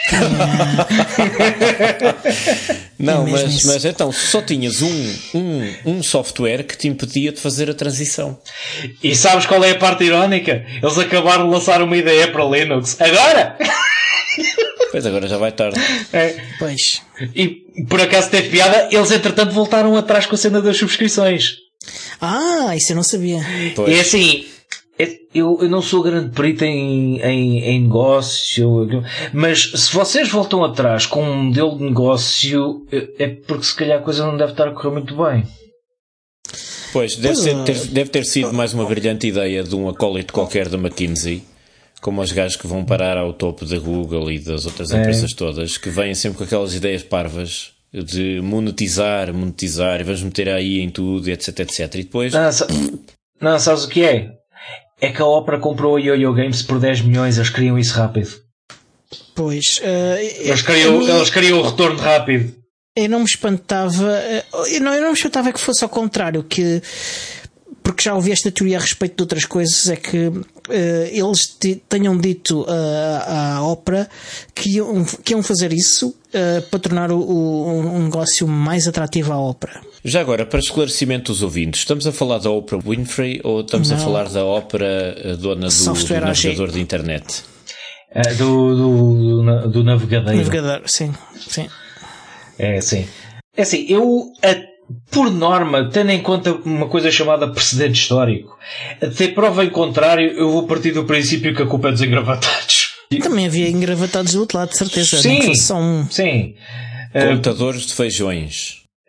Não, é mas, mas então só tinhas um, um, um software que te impedia de fazer a transição. E sabes qual é a parte irónica? Eles acabaram de lançar uma ideia para Linux agora! Pois agora já vai tarde. É. Pois. E por acaso teve piada, eles entretanto voltaram atrás com a cena das subscrições. Ah, isso eu não sabia. Pois. E assim, eu, eu não sou grande perito em, em, em negócio, mas se vocês voltam atrás com um modelo de negócio, é porque se calhar a coisa não deve estar a correr muito bem. Pois, deve, pois ser, ter, deve ter sido mais uma brilhante ideia de um acólito qualquer da McKinsey, como os gajos que vão parar ao topo da Google e das outras é. empresas todas, que vêm sempre com aquelas ideias parvas de monetizar, monetizar, e vamos meter aí em tudo, etc, etc. E depois... Não, não, sabes o que é? É que a Opera comprou a Yo-Yo Games por dez milhões, eles queriam isso rápido. Pois. Uh, eles, queriam, mim, eles queriam o retorno rápido. Eu não me espantava... Eu não, eu não me espantava que fosse ao contrário, que... Porque já ouvi esta teoria a respeito de outras coisas, é que uh, eles te, tenham dito uh, à Opera que iam, que iam fazer isso uh, para tornar o, o, um negócio mais atrativo à Opera. Já agora, para esclarecimento dos ouvintes, estamos a falar da Oprah Winfrey ou estamos Não. a falar da Opera, a dona do, do navegador de internet? Uh, do, do, do, do navegador. Navegador, sim, sim. É, sim. É assim, eu... A... Por norma, tendo em conta uma coisa chamada precedente histórico, até prova em contrário, eu vou partir do princípio que a culpa é dos engravatados. Também havia engravatados do outro lado, de certeza. Sim, não fosse só um... sim. Contadores uh, de feijões.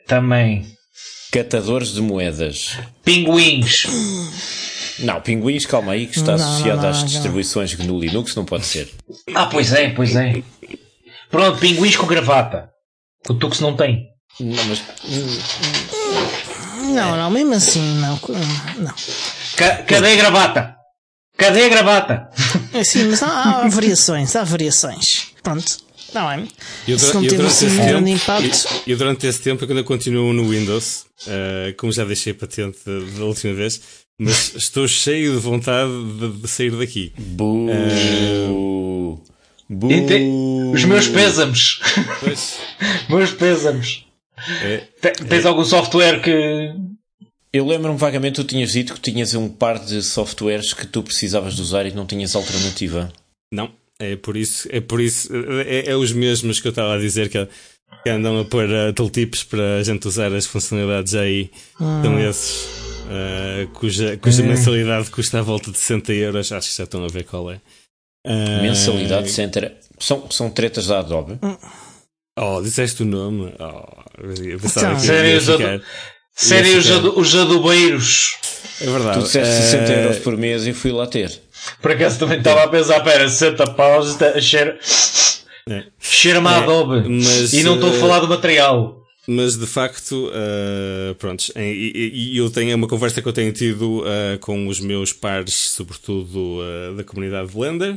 Também. Catadores de moedas. Pinguins. Não, pinguins, calma aí, que está Não, associado não, não, às não. distribuições G N U Linux, não pode ser. Ah, pois é, pois é. Pronto, pinguins com gravata. O Tux não tem. Não, mas Não, não, mesmo assim, não. Não. Ca- cadê a gravata? Cadê a gravata? É sim, mas há, há variações, há variações. Pronto. Não é? Eu, Se dura- não eu teve durante assim esse um grande tempo, impacto. eu, eu durante esse tempo, quando eu continuo no Windows, uh, como já deixei patente da, da última vez, mas estou cheio de vontade de, de sair daqui. Bu. Uh, Bu. Ente- Os meus pésamos. Pois, Meus pésamos. é, Te- Tens algum software que... Eu lembro-me vagamente, tu tinhas dito que tinhas um par de softwares que tu precisavas de usar e não tinhas alternativa. não, é por isso, é por isso, é, é os mesmos que eu estava a dizer que, que andam a pôr uh, tooltips para a gente usar as funcionalidades aí. Hum. São esses, uh, cuja, cuja mensalidade custa à volta de sessenta euros. Acho que já estão a ver qual é. Uh, Mensalidade center. São, são tretas da Adobe. Oh, disseste o nome. Oh, eu pensava Então, que ia sério, os, ficar. adu... sério, os, ficar. adu... os adubeiros. É verdade. Tu disseste Uh, sessenta euros por mês e fui lá ter. Por acaso também estava a pensar, pera, sessenta paus, isto é- cheira... é. Cheira-me a É, Adobe. mas, E não estou a uh, falar do material. Mas de facto, uh, pronto, e, e- e eu tenho uma conversa que eu tenho tido uh, com os meus pares, sobretudo uh, da comunidade de Blender,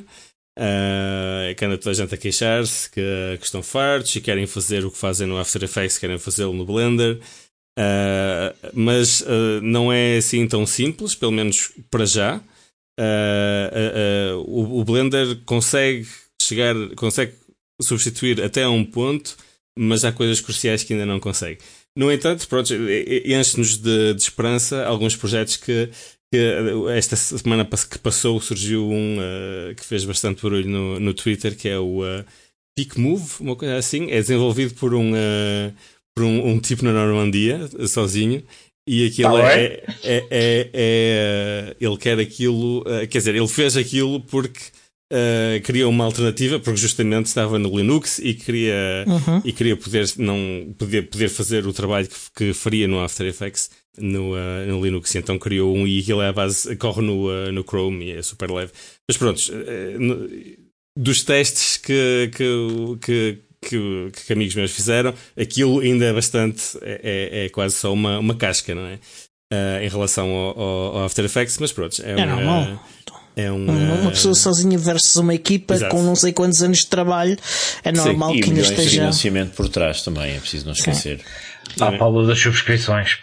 uh, que anda toda a gente a queixar-se que, que estão fartos e querem fazer o que fazem no After Effects, querem fazê-lo no Blender, uh, mas uh, não é assim tão simples, pelo menos para já. Uh, uh, uh, o, o Blender consegue chegar, consegue substituir até a um ponto, mas há coisas cruciais que ainda não consegue. No entanto, pronto, enche-nos de, de esperança alguns projetos que, que esta semana que passou surgiu um uh, que fez bastante barulho no, no Twitter, que é o uh, Peak Move, uma coisa assim. É desenvolvido por um, uh, por um, um tipo na Normandia, sozinho. E aquilo Tá é, é, é, é, é. Ele quer aquilo. Uh, quer dizer, ele fez aquilo porque uh, queria uma alternativa, porque justamente estava no Linux e queria, Uhum. e queria poder, não, poder, poder fazer o trabalho que, que faria no After Effects no, uh, no Linux. Então criou um e aquilo é a base, corre no, uh, no Chrome e é super leve. Mas pronto, uh, no, dos testes que. que, que Que, que amigos meus fizeram, aquilo ainda é bastante, é, é, é quase só uma, uma casca, não é? Uh, em relação ao, ao, ao After Effects, mas pronto, é, É um, normal. é um, Uma uma uh, pessoa sozinha versus uma equipa Exato. com não sei quantos anos de trabalho, é normal E que ainda milhões de esteja. financiamento por trás também, é preciso não esquecer. À Paula das subscrições.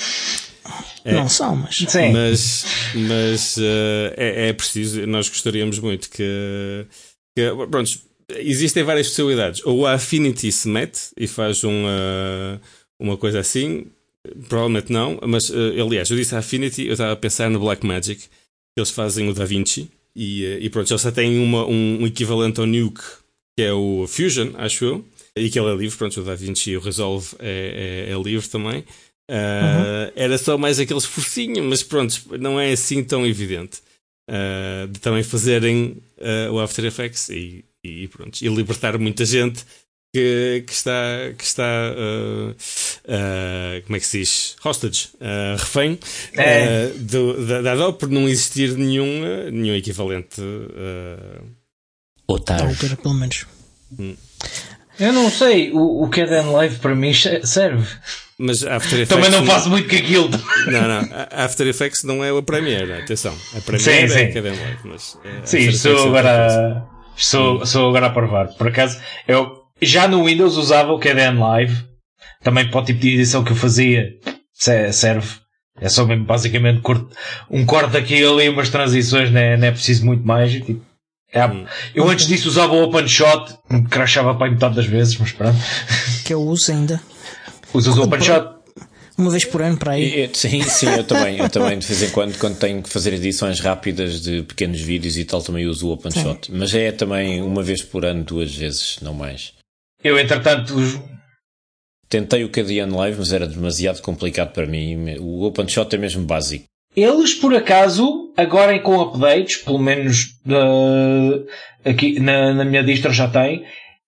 Não são, mas. Sim. mas, mas uh, é, é preciso, nós gostaríamos muito que, que pronto, existem várias possibilidades. Ou a Affinity se mete e faz uma, uma coisa assim, provavelmente não, mas uh, aliás, eu disse a Affinity, eu estava a pensar no Blackmagic, que eles fazem o DaVinci e, uh, e pronto, eles já têm uma, um, um equivalente ao Nuke, que é o Fusion, acho eu, e que ele é livre. Pronto, o DaVinci e o Resolve é, é, é livre também. Uh, uhum. Era só mais aquele esforcinho, mas pronto, não é assim tão evidente uh, de também fazerem uh, o After Effects e E, pronto, e libertar muita gente que, que está, que está uh, uh, como é que se diz? Hostage, uh, refém É. uh, do, da, da Adobe, por não existir nenhum, uh, nenhum equivalente. Uh... Otário. Altura, pelo menos. Hum. Eu não sei, o, o K D N Live para mim serve. Mas After Effects Também não faço muito com aquilo. Não, não, a After Effects não é a Premiere, atenção. A Premiere Sim, é sim. a K D N Live, mas é, Sim, After estou Effects é outra coisa. agora, estou, estou agora a provar. Por acaso, eu já no Windows usava o K D N Live, também para o tipo de edição que eu fazia se- serve. É só mesmo basicamente corte, um corte aqui e ali, umas transições, não é, não é preciso muito mais. e, Tipo, é, Hum. Eu antes disso usava o OpenShot, me crashava para aí metade das vezes, mas pronto. Que eu uso ainda. Usas o OpenShot? Uma vez por ano para aí. E- e- Sim, sim, eu também, eu também de vez em quando, quando tenho que fazer edições rápidas de pequenos vídeos e tal, também uso o OpenShot. Mas é também uma vez por ano, duas vezes, não mais. Eu, entretanto, os- Tentei o K D N Live, mas era demasiado complicado para mim. O OpenShot é mesmo básico. eles, por acaso, agora com updates, pelo menos uh, aqui na, na minha distro já tem,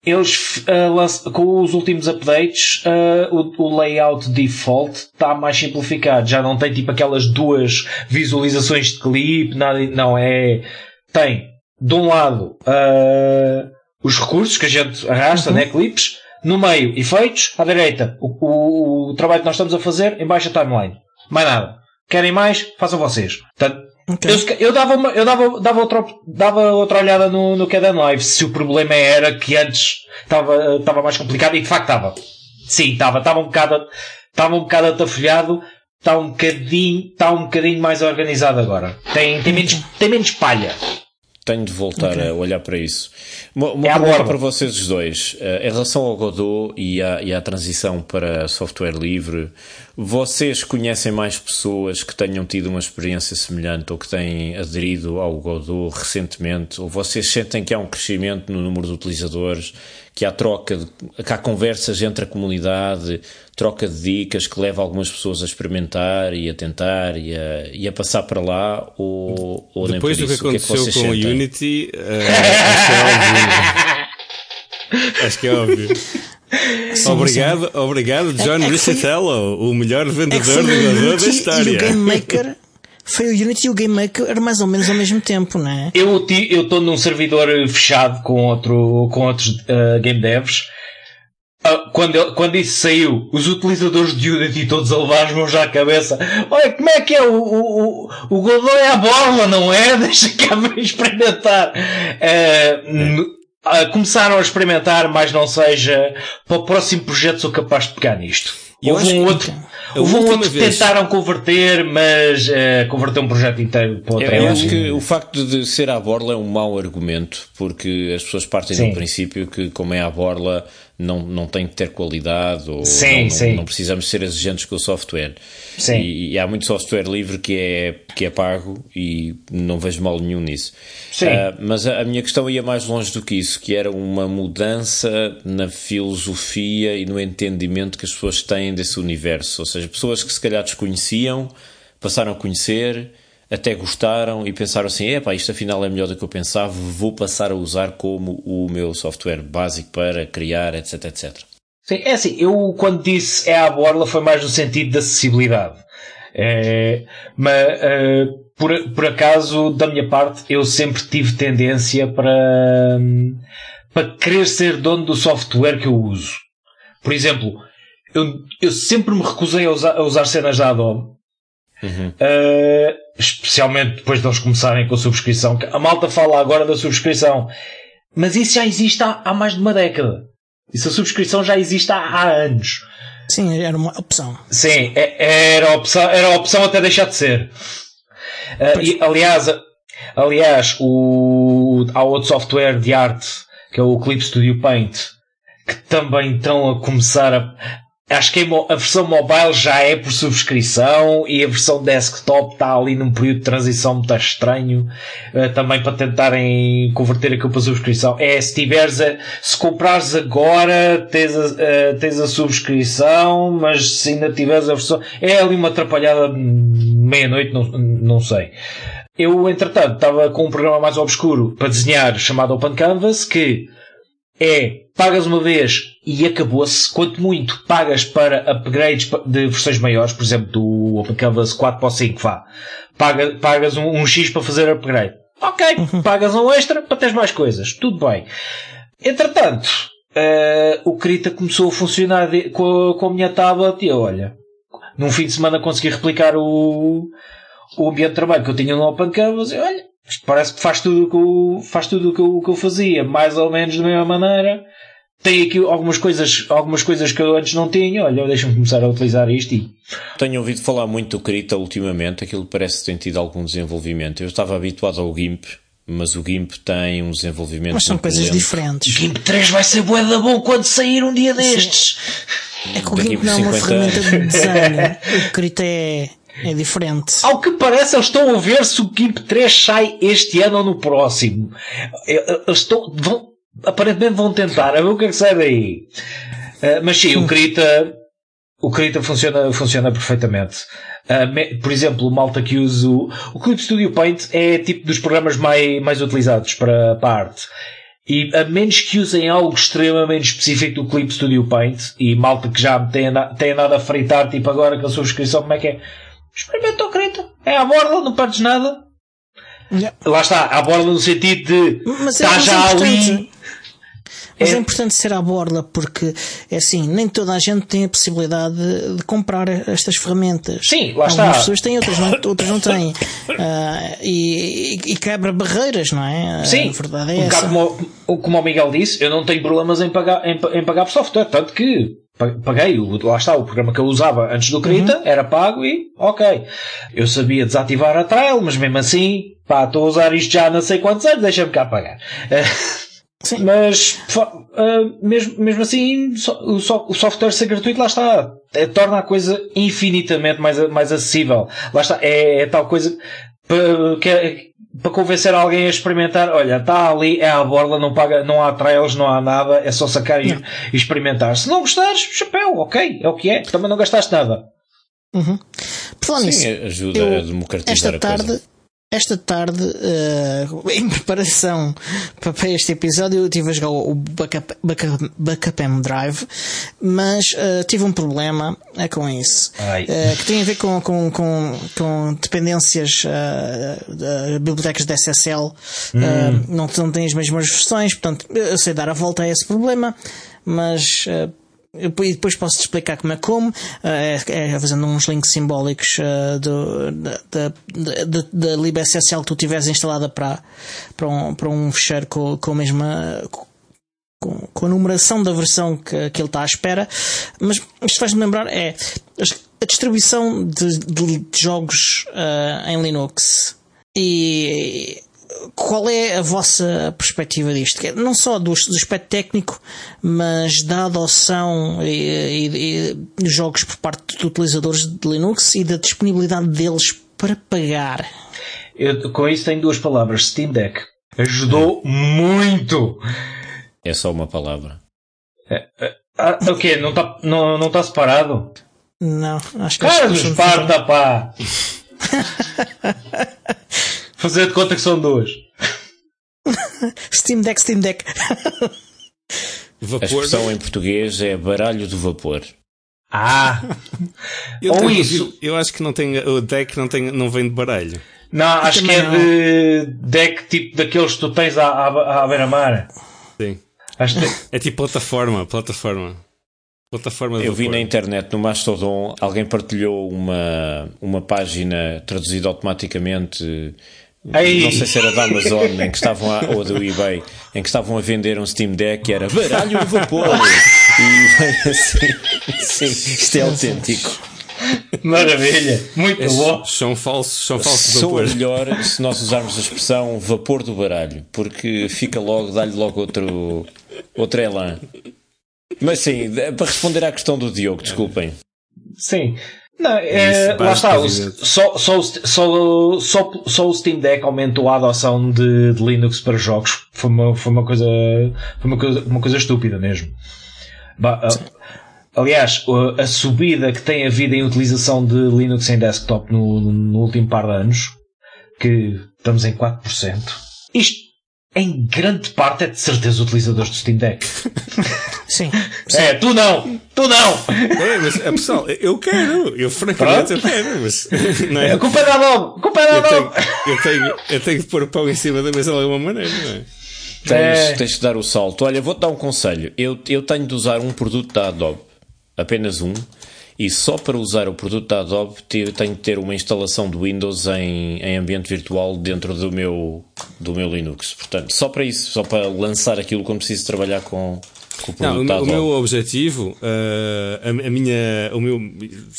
eles, uh, lanç- com os últimos updates, uh, o, o layout default está mais simplificado. Já não tem tipo aquelas duas visualizações de clipe, nada, não, é, tem, de um lado, uh, os recursos que a gente arrasta, uhum. né, clipes, no meio, efeitos, à direita, o, o, o trabalho que nós estamos a fazer, em baixo a timeline. Mais nada. Querem mais? Façam vocês. Portanto, okay. eu, eu, dava, uma, eu dava, dava, outra, dava outra olhada no, no Caden Live, se o problema era que antes estava, estava mais complicado, e de facto estava. Sim, estava, estava um bocado, estava um bocado atafolhado, está um bocadinho, está um bocadinho mais organizado agora. Tem, tem menos, tem menos palha. Tenho de voltar okay. a olhar para isso. Uma, uma é pergunta para vocês os dois. Uh, em relação ao Godot e à, e à transição para software livre, vocês conhecem mais pessoas que tenham tido uma experiência semelhante ou que têm aderido ao Godot recentemente? Ou vocês sentem que há um crescimento no número de utilizadores, que há troca, de, que há conversas entre a comunidade, troca de dicas que leva algumas pessoas a experimentar e a tentar e a, e a passar para lá? Ou, ou depois nem por do isso? que aconteceu o que é que com o sentem? Unity, uh, acho que é óbvio. Acho que é óbvio. Sim, obrigado, sim. obrigado, John é, é Riccitello, o melhor vendedor é de Godot da história. E o Game Maker, foi o Unity e o Game Maker mais ou menos ao mesmo tempo, não é? Eu estou num servidor fechado com, outro, com outros uh, game devs. Uh, quando, quando isso saiu, os utilizadores de Unity todos a levar as mãos à cabeça. Olha, como é que é? O, o, o, o Godot é a bola, não é? Deixa cá me experimentar. Uh, uh, começaram a experimentar, mas não seja, para o próximo projeto sou capaz de pegar nisto. Eu houve um outro, houve um outro que tentaram converter, mas uh, converter um projeto inteiro para outra. Eu, eu acho que o facto de ser à borla é um mau argumento, porque as pessoas partem Sim. do princípio que, como é à borla, não, não tem que ter qualidade, ou sim, não, sim. não, não precisamos ser exigentes com o software. Sim. E, e há muito software livre que é, que é pago e não vejo mal nenhum nisso. Sim. Uh, mas a, a minha questão ia mais longe do que isso, que era uma mudança na filosofia e no entendimento que as pessoas têm desse universo. Ou seja, pessoas que se calhar desconheciam, passaram a conhecer, até gostaram e pensaram assim, epá, isto afinal é melhor do que eu pensava, vou passar a usar como o meu software básico para criar, etc, etcétera. Sim, é assim, eu quando disse é à borla foi mais no sentido de acessibilidade. É, mas, é, por, por acaso, da minha parte, eu sempre tive tendência para, para querer ser dono do software que eu uso. Por exemplo, eu, eu sempre me recusei a usar, a usar cenas da Adobe. Uhum. Uh, especialmente depois de eles começarem com a subscrição. A malta fala agora da subscrição, mas isso já existe há, há mais de uma década. Isso, a subscrição já existe há, há anos. Sim, era uma opção. Sim, era opção, era opção até deixar de ser. Uh, e, aliás, aliás o, há outro software de arte que é o Clip Studio Paint, que também estão a começar a acho que a versão mobile já é por subscrição e a versão desktop está ali num período de transição muito estranho, uh, também para tentarem converter aquilo para subscrição. É, se tiveres a, se comprares agora, tens a, uh, tens a subscrição, mas se ainda tiveres a versão, é ali uma atrapalhada meia-noite, não, não sei. Eu, entretanto, estava com um programa mais obscuro para desenhar chamado Open Canvas, que é, pagas uma vez e acabou-se. Quanto muito, pagas para upgrades de versões maiores, por exemplo, do Open Canvas quatro para o cinco, vá. Paga, pagas um, um X para fazer upgrade. Ok, uhum. Pagas um extra para teres mais coisas. Tudo bem. Entretanto, uh, o Krita começou a funcionar de, com, a, com a minha tablet e olha, num fim de semana consegui replicar o, o ambiente de trabalho que eu tinha no Open Canvas e olha, isto parece que faz tudo o que eu, faz tudo o que eu, que eu fazia, mais ou menos da mesma maneira. Tem aqui algumas coisas, algumas coisas que eu antes não tinha. Olha, deixa-me começar a utilizar isto e... Tenho ouvido falar muito do Krita ultimamente, aquilo parece que tem tido algum desenvolvimento. Eu estava habituado ao GIMP, mas o GIMP tem um desenvolvimento... Mas são coisas lento. diferentes. GIMP três vai ser bué da bom quando sair um dia destes. É que o GIMP não é uma ferramenta de desenho. O Krita é... É diferente. Ao que parece, eles estão a ver se o GIMP três sai este ano ou no próximo. Eles estão, vão, aparentemente vão tentar, a ver o que é que sai daí. Uh, mas sim, o Krita, o Krita funciona, funciona perfeitamente. Uh, me, por exemplo, o malta que usa o, o Clip Studio Paint é tipo dos programas mais, mais utilizados para, para a arte. E a menos que usem algo extremamente específico do Clip Studio Paint, e malta que já tem, tem andado a fritar, tipo agora com a subscrição, como é que é? Experimenta o Krita. É à borda, não perdes nada. Yeah. Lá está, à borda no sentido de mas está é, já é ali. Mas é... é importante ser à borda, porque é assim, nem toda a gente tem a possibilidade de, de comprar estas ferramentas. Sim, lá Algumas está. Algumas pessoas têm, outras não, outras não têm. Uh, e, e, e quebra barreiras, não é? Sim, a verdade é um essa. Como, como o Miguel disse, eu não tenho problemas em pagar, em, em pagar por software, tanto que paguei, lá está, o programa que eu usava antes do Krita, uhum. era pago e ok. Eu sabia desativar a trial, mas mesmo assim, pá, estou a usar isto já há não sei quantos anos, deixa-me cá pagar. Sim. Mas uh, mesmo, mesmo assim o, so, o software ser gratuito, lá está, é, torna a coisa infinitamente mais, mais acessível. Lá está, é, é tal coisa para, que é, para convencer alguém a experimentar. Olha, está ali, é à borda, não, paga, não há trials, não há nada, é só sacar e, e experimentar. Se não gostares, chapéu, ok, é o que é, também não gastaste nada. Uhum. Por falar nisso, sim, ajuda eu, a democratizar esta a tarde coisa. Esta tarde, uh, em preparação para este episódio, eu estive a jogar o Backup, Backup, Backup M Drive, mas uh, tive um problema uh, com isso, uh, que tem a ver com, com, com, com dependências uh, de bibliotecas de S S L, hum. uh, não, não tem as mesmas versões, portanto, eu sei dar a volta a esse problema, mas... Uh, E depois posso-te explicar como é como, é, é fazendo uns links simbólicos uh, do, da, da, da, da libSSL que tu tiveres instalada para, para, um, para um fecheiro com, com a mesma, com, com a numeração da versão que, que ele está à espera. Mas isto faz-me lembrar, é a distribuição de, de, de jogos uh, em Linux. E qual é a vossa perspectiva disto? Não só do, do aspecto técnico, mas da adoção e, e, e dos jogos por parte de utilizadores de Linux e da disponibilidade deles para pagar. Eu, com isso tenho duas palavras. Steam Deck ajudou é. muito. É só uma palavra. É, é, ah, o quê? Não está não, não tá separado? Não, acho que... Carlos, Esparta, pá! Fazer de conta que são duas. Steam Deck, Steam Deck. Vapor. A expressão em português é baralho do vapor. Ah! eu, Ou tenho, isso. Eu acho que não tem, o deck não, tem, não vem de baralho. Não, acho que é não. de deck tipo daqueles que tu tens à, à, à beira-mar. Sim. Acho que... É tipo plataforma, plataforma. Plataforma eu vi vapor. na internet, no Mastodon, alguém partilhou uma, uma página traduzida automaticamente. Ei. Não sei se era da Amazon em que estavam a, ou do eBay, em que estavam a vender um Steam Deck e era baralho de vapor. E vem assim. Sim, isto é autêntico. Maravilha, muito é, bom. São falsos, são falsos Sou vapor. melhor se nós usarmos a expressão vapor do baralho, porque fica logo, dá-lhe logo outro, outro elan. Mas sim, para responder à questão do Diogo, desculpem. Sim. Não, é, lá está, o, só, só, só, só, só o Steam Deck aumentou a adoção de, de Linux para jogos. Foi uma, foi uma coisa, foi uma coisa, uma coisa estúpida mesmo. Bah, aliás, a subida que tem havido em utilização de Linux em desktop no, no último par de anos, que estamos em quatro por cento, isto em grande parte é de certeza utilizadores do Steam Deck. Sim, sim. É, tu não! Tu não! É, mas é, pessoal, eu quero, eu francamente eu quero, mas não é? A culpa é da Adobe! A culpa é da Adobe! Eu tenho, eu tenho que pôr o pão em cima da mesa de alguma maneira, não é? Tens, é... tens de dar o salto. Olha, vou-te dar um conselho. Eu, eu tenho de usar um produto da Adobe, apenas um, e só para usar o produto da Adobe tenho de ter uma instalação de Windows em, em ambiente virtual dentro do meu, do meu Linux. Portanto, só para isso, só para lançar aquilo quando preciso trabalhar com, com o produto não, da o, Adobe. O meu objetivo, uh, a, a minha, o meu,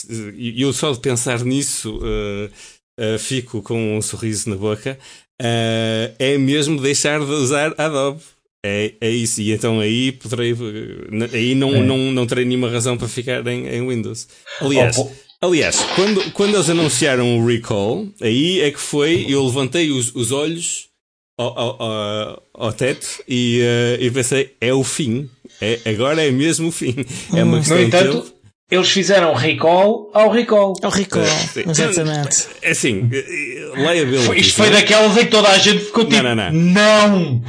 eu só de pensar nisso uh, uh, fico com um sorriso na boca, uh, é mesmo deixar de usar Adobe. É, é isso, e então aí poderei, aí não, é. não, não terei nenhuma razão para ficar em, em Windows. Aliás, oh, aliás quando, quando eles anunciaram o recall, aí é que foi, eu levantei os, os olhos ao, ao, ao, ao teto e, uh, e pensei, é o fim, é, agora é mesmo o fim. É uma questão no entanto, de eles fizeram recall ao recall. Ao recall, Sim. exatamente. É assim, liability. Foi, isto foi daquelas em que toda a gente ficou tipo, não, não, não,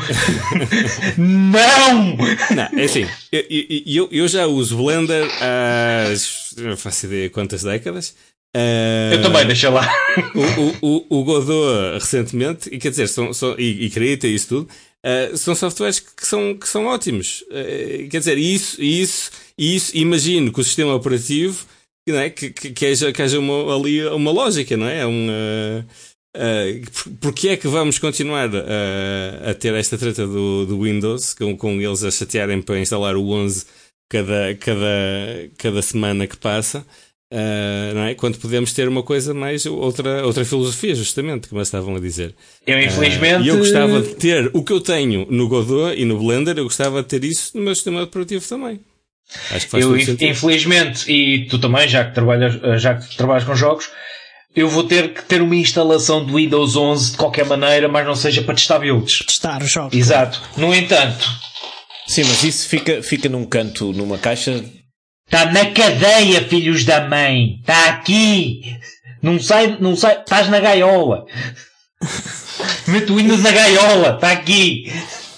não. Não, é assim, eu, eu, eu já uso Blender há, não faço ideia quantas décadas. Uh, eu também, deixa lá. O, o, o Godot recentemente, e quer dizer, são, são, e, e Krita e isso tudo, uh, são softwares que são, que são ótimos. Uh, quer dizer, isso, isso, isso, imagino que o sistema operativo, não é, que, que, que haja, que haja uma, ali uma lógica, não é? Um, uh, uh, porque é que vamos continuar uh, a ter esta treta do, do Windows, com, com eles a chatearem para instalar o onze cada, cada, cada semana que passa? Uh, não é? Quando podemos ter uma coisa mais, outra, outra filosofia, justamente, como estavam a dizer. Eu, infelizmente. Uh, e eu gostava de ter o que eu tenho no Godot e no Blender, eu gostava de ter isso no meu sistema operativo também. Acho que faz eu, todo sentido. Infelizmente, e tu também, já que trabalhas, já que trabalhas com jogos, eu vou ter que ter uma instalação do Windows onze de qualquer maneira, mas não seja para testar builds. Testar os jogos. Exato. No entanto. Sim, mas isso fica, fica num canto, numa caixa. Está na cadeia, filhos da mãe. Está aqui. Não sai, não sai. Estás na gaiola. Mete o Windows na gaiola. Está aqui.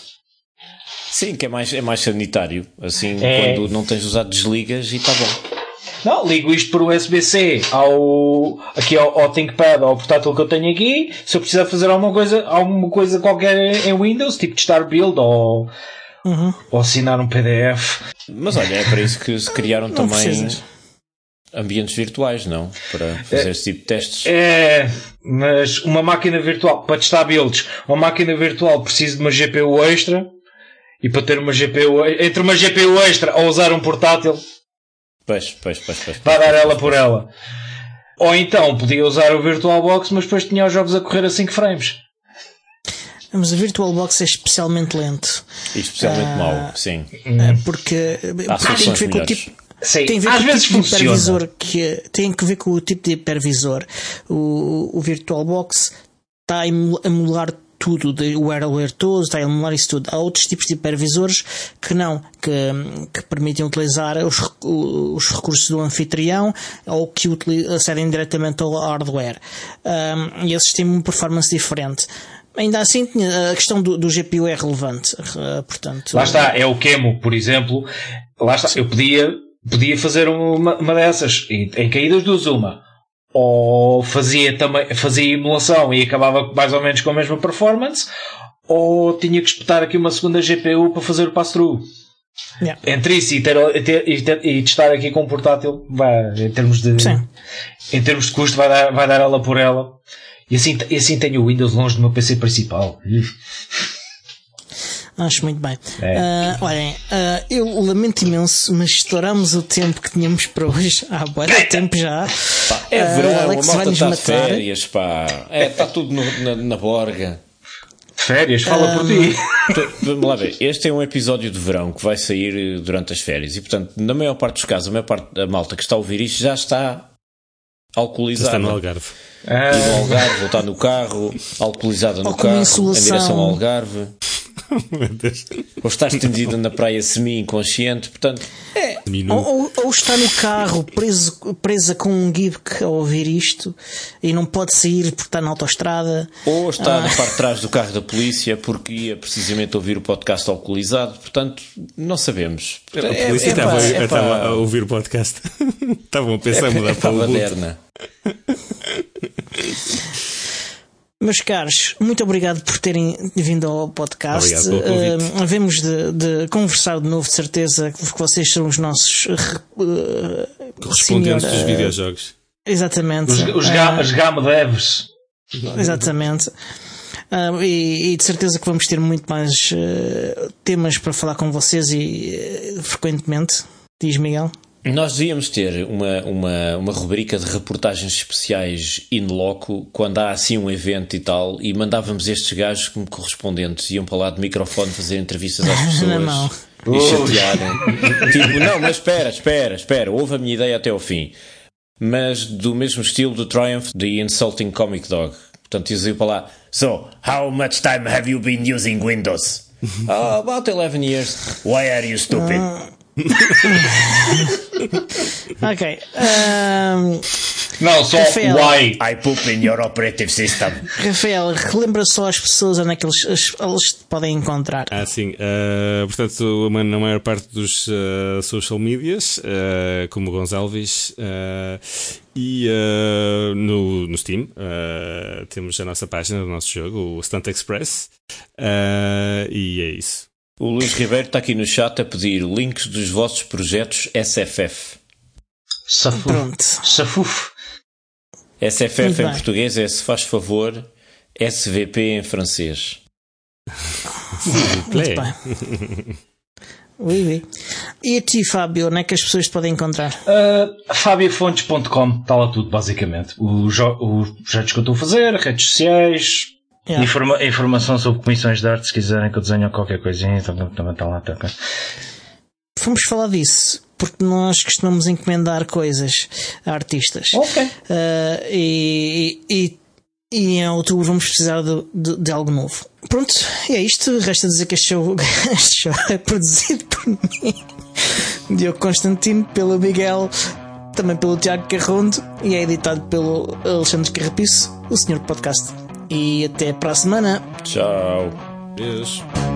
Sim, que é mais, é mais sanitário. Assim, é. Quando não tens usado, desligas e está bom. Não, ligo isto por U S B C ao, aqui ao, ao ThinkPad, ao portátil que eu tenho aqui. Se eu precisar fazer alguma coisa, alguma coisa qualquer em Windows, tipo testar build ou... Uhum. Ou assinar um P D F. Mas olha, é para isso que se criaram não também precisas. Ambientes virtuais, não? Para fazer é, esse tipo de testes. É, mas uma máquina virtual, para testar builds, uma máquina virtual precisa de uma G P U extra, e para ter uma G P U, entre uma G P U extra ou usar um portátil, pois, pois, pois, pois, vai pois, dar pois, ela pois, por pois. ela. Ou então podia usar o VirtualBox, mas depois tinha os jogos a correr a cinco frames. Mas o VirtualBox é especialmente lento. E especialmente ah, mau, sim. Porque, Há porque tem que ver com o melhores. tipo. Sim, tem a ver às com vezes o tipo funciona. de hipervisor que tem que ver com o tipo de hipervisor. O, o VirtualBox está a emular tudo, o hardware todo, está a emular isso tudo. Há outros tipos de hipervisores que não, que, que permitem utilizar os, os recursos do anfitrião ou que acedem diretamente ao hardware. Um, e esses têm uma performance diferente. Ainda assim, a questão do, do G P U é relevante. Portanto, lá está, é o Qemu, por exemplo. Lá está, eu podia, podia fazer uma, uma dessas, em caídas duas uma. Ou fazia também, fazia emulação e acabava mais ou menos com a mesma performance, ou tinha que espetar aqui uma segunda G P U para fazer o pass-through. Yeah. Entre isso e, ter, e, ter, e, ter, e testar aqui com um portátil, vai, em termos de, Sim. em termos de custo, vai dar, vai dar ela por ela. E assim, e assim tenho o Windows longe do meu P C principal. Acho muito bem. É. Uh, olhem, uh, eu lamento imenso, mas estouramos o tempo que tínhamos para hoje. Há bué de tempo já. Pá, é verão, uh, Alex a malta está de matar. férias, pá. É, está tudo no, na, na borga. Férias, fala um, por ti. Vamos lá ver. Este é um episódio de verão que vai sair durante as férias e, portanto, na maior parte dos casos, a maior parte da malta que está a ouvir isto já está alcoolizada. Já está no Algarve. Ah. E no Algarve, ou está no carro, alcoolizada no carro, em direção ao Algarve. Meu Deus. Ou está estendida na praia semi-inconsciente, portanto... É. Ou, ou, ou está no carro preso, presa com um guibe a ouvir isto e não pode sair porque está na autoestrada. Ou está ah. na parte de trás do carro da polícia porque ia precisamente ouvir o podcast alcoolizado, portanto, não sabemos. A polícia é, estava, é, estava a ouvir o podcast. Estavam a pensar em mudar é, para o baderna. Meus caros, muito obrigado por terem vindo ao podcast. Uh, Havemos de, de conversar de novo, de certeza, que vocês são os nossos uh, correspondentes dos videojogos. Exatamente. Os, os, uh, os Game Devs. Exatamente. Uh, e, e de certeza que vamos ter muito mais uh, temas para falar com vocês e uh, frequentemente. Diz, Miguel. Nós devíamos ter uma, uma, uma rubrica de reportagens especiais in loco quando há assim um evento e tal, e mandávamos estes gajos como correspondentes, iam para lá de microfone fazer entrevistas às pessoas não, não. e chatearem. Tipo, não, mas espera, espera, espera, houve a minha ideia até ao fim. Mas do mesmo estilo do Triumph, The Insulting Comic Dog. Portanto, eles iam para lá. So, how much time have you been using Windows? Oh, about eleven years. Why are you stupid? Ok. Um, Não, só Rafael, why. I poop in your operative system. Rafael, relembra só as pessoas onde é que eles, as, eles te podem encontrar. Ah, sim. Uh, portanto, na maior parte dos uh, social medias, uh, como Gonçalves, uh, e uh, no, no Steam, uh, temos a nossa página do nosso jogo, o Stunt Express, uh, e é isso. O Luís Ribeiro está aqui no chat a pedir links dos vossos projetos S F F. Safuf. Pronto. Safuf. S F F Muito em bem. português é se faz favor, S V P em francês. Muito bem. Oui, oui. E a ti, Fábio, onde é que as pessoas te podem encontrar? Uh, fabio fontes ponto com, está lá tudo, basicamente. Os, os projetos que eu estou a fazer, redes sociais, Yeah. informa- informação sobre comissões de arte, se quiserem que eu desenhe qualquer coisinha, também está lá. Tá, tá. Vamos falar disso, porque nós costumamos encomendar coisas a artistas. Ok. Uh, e, e, e em outubro vamos precisar de, de, de algo novo. Pronto, é isto. Resta dizer que este show, este show é produzido por mim, Diogo Constantino, pelo Miguel, também pelo Tiago Carrondo, e é editado pelo Alexandre Carrapiço, o senhor podcast. E até para a semana. Tchau. Beijo.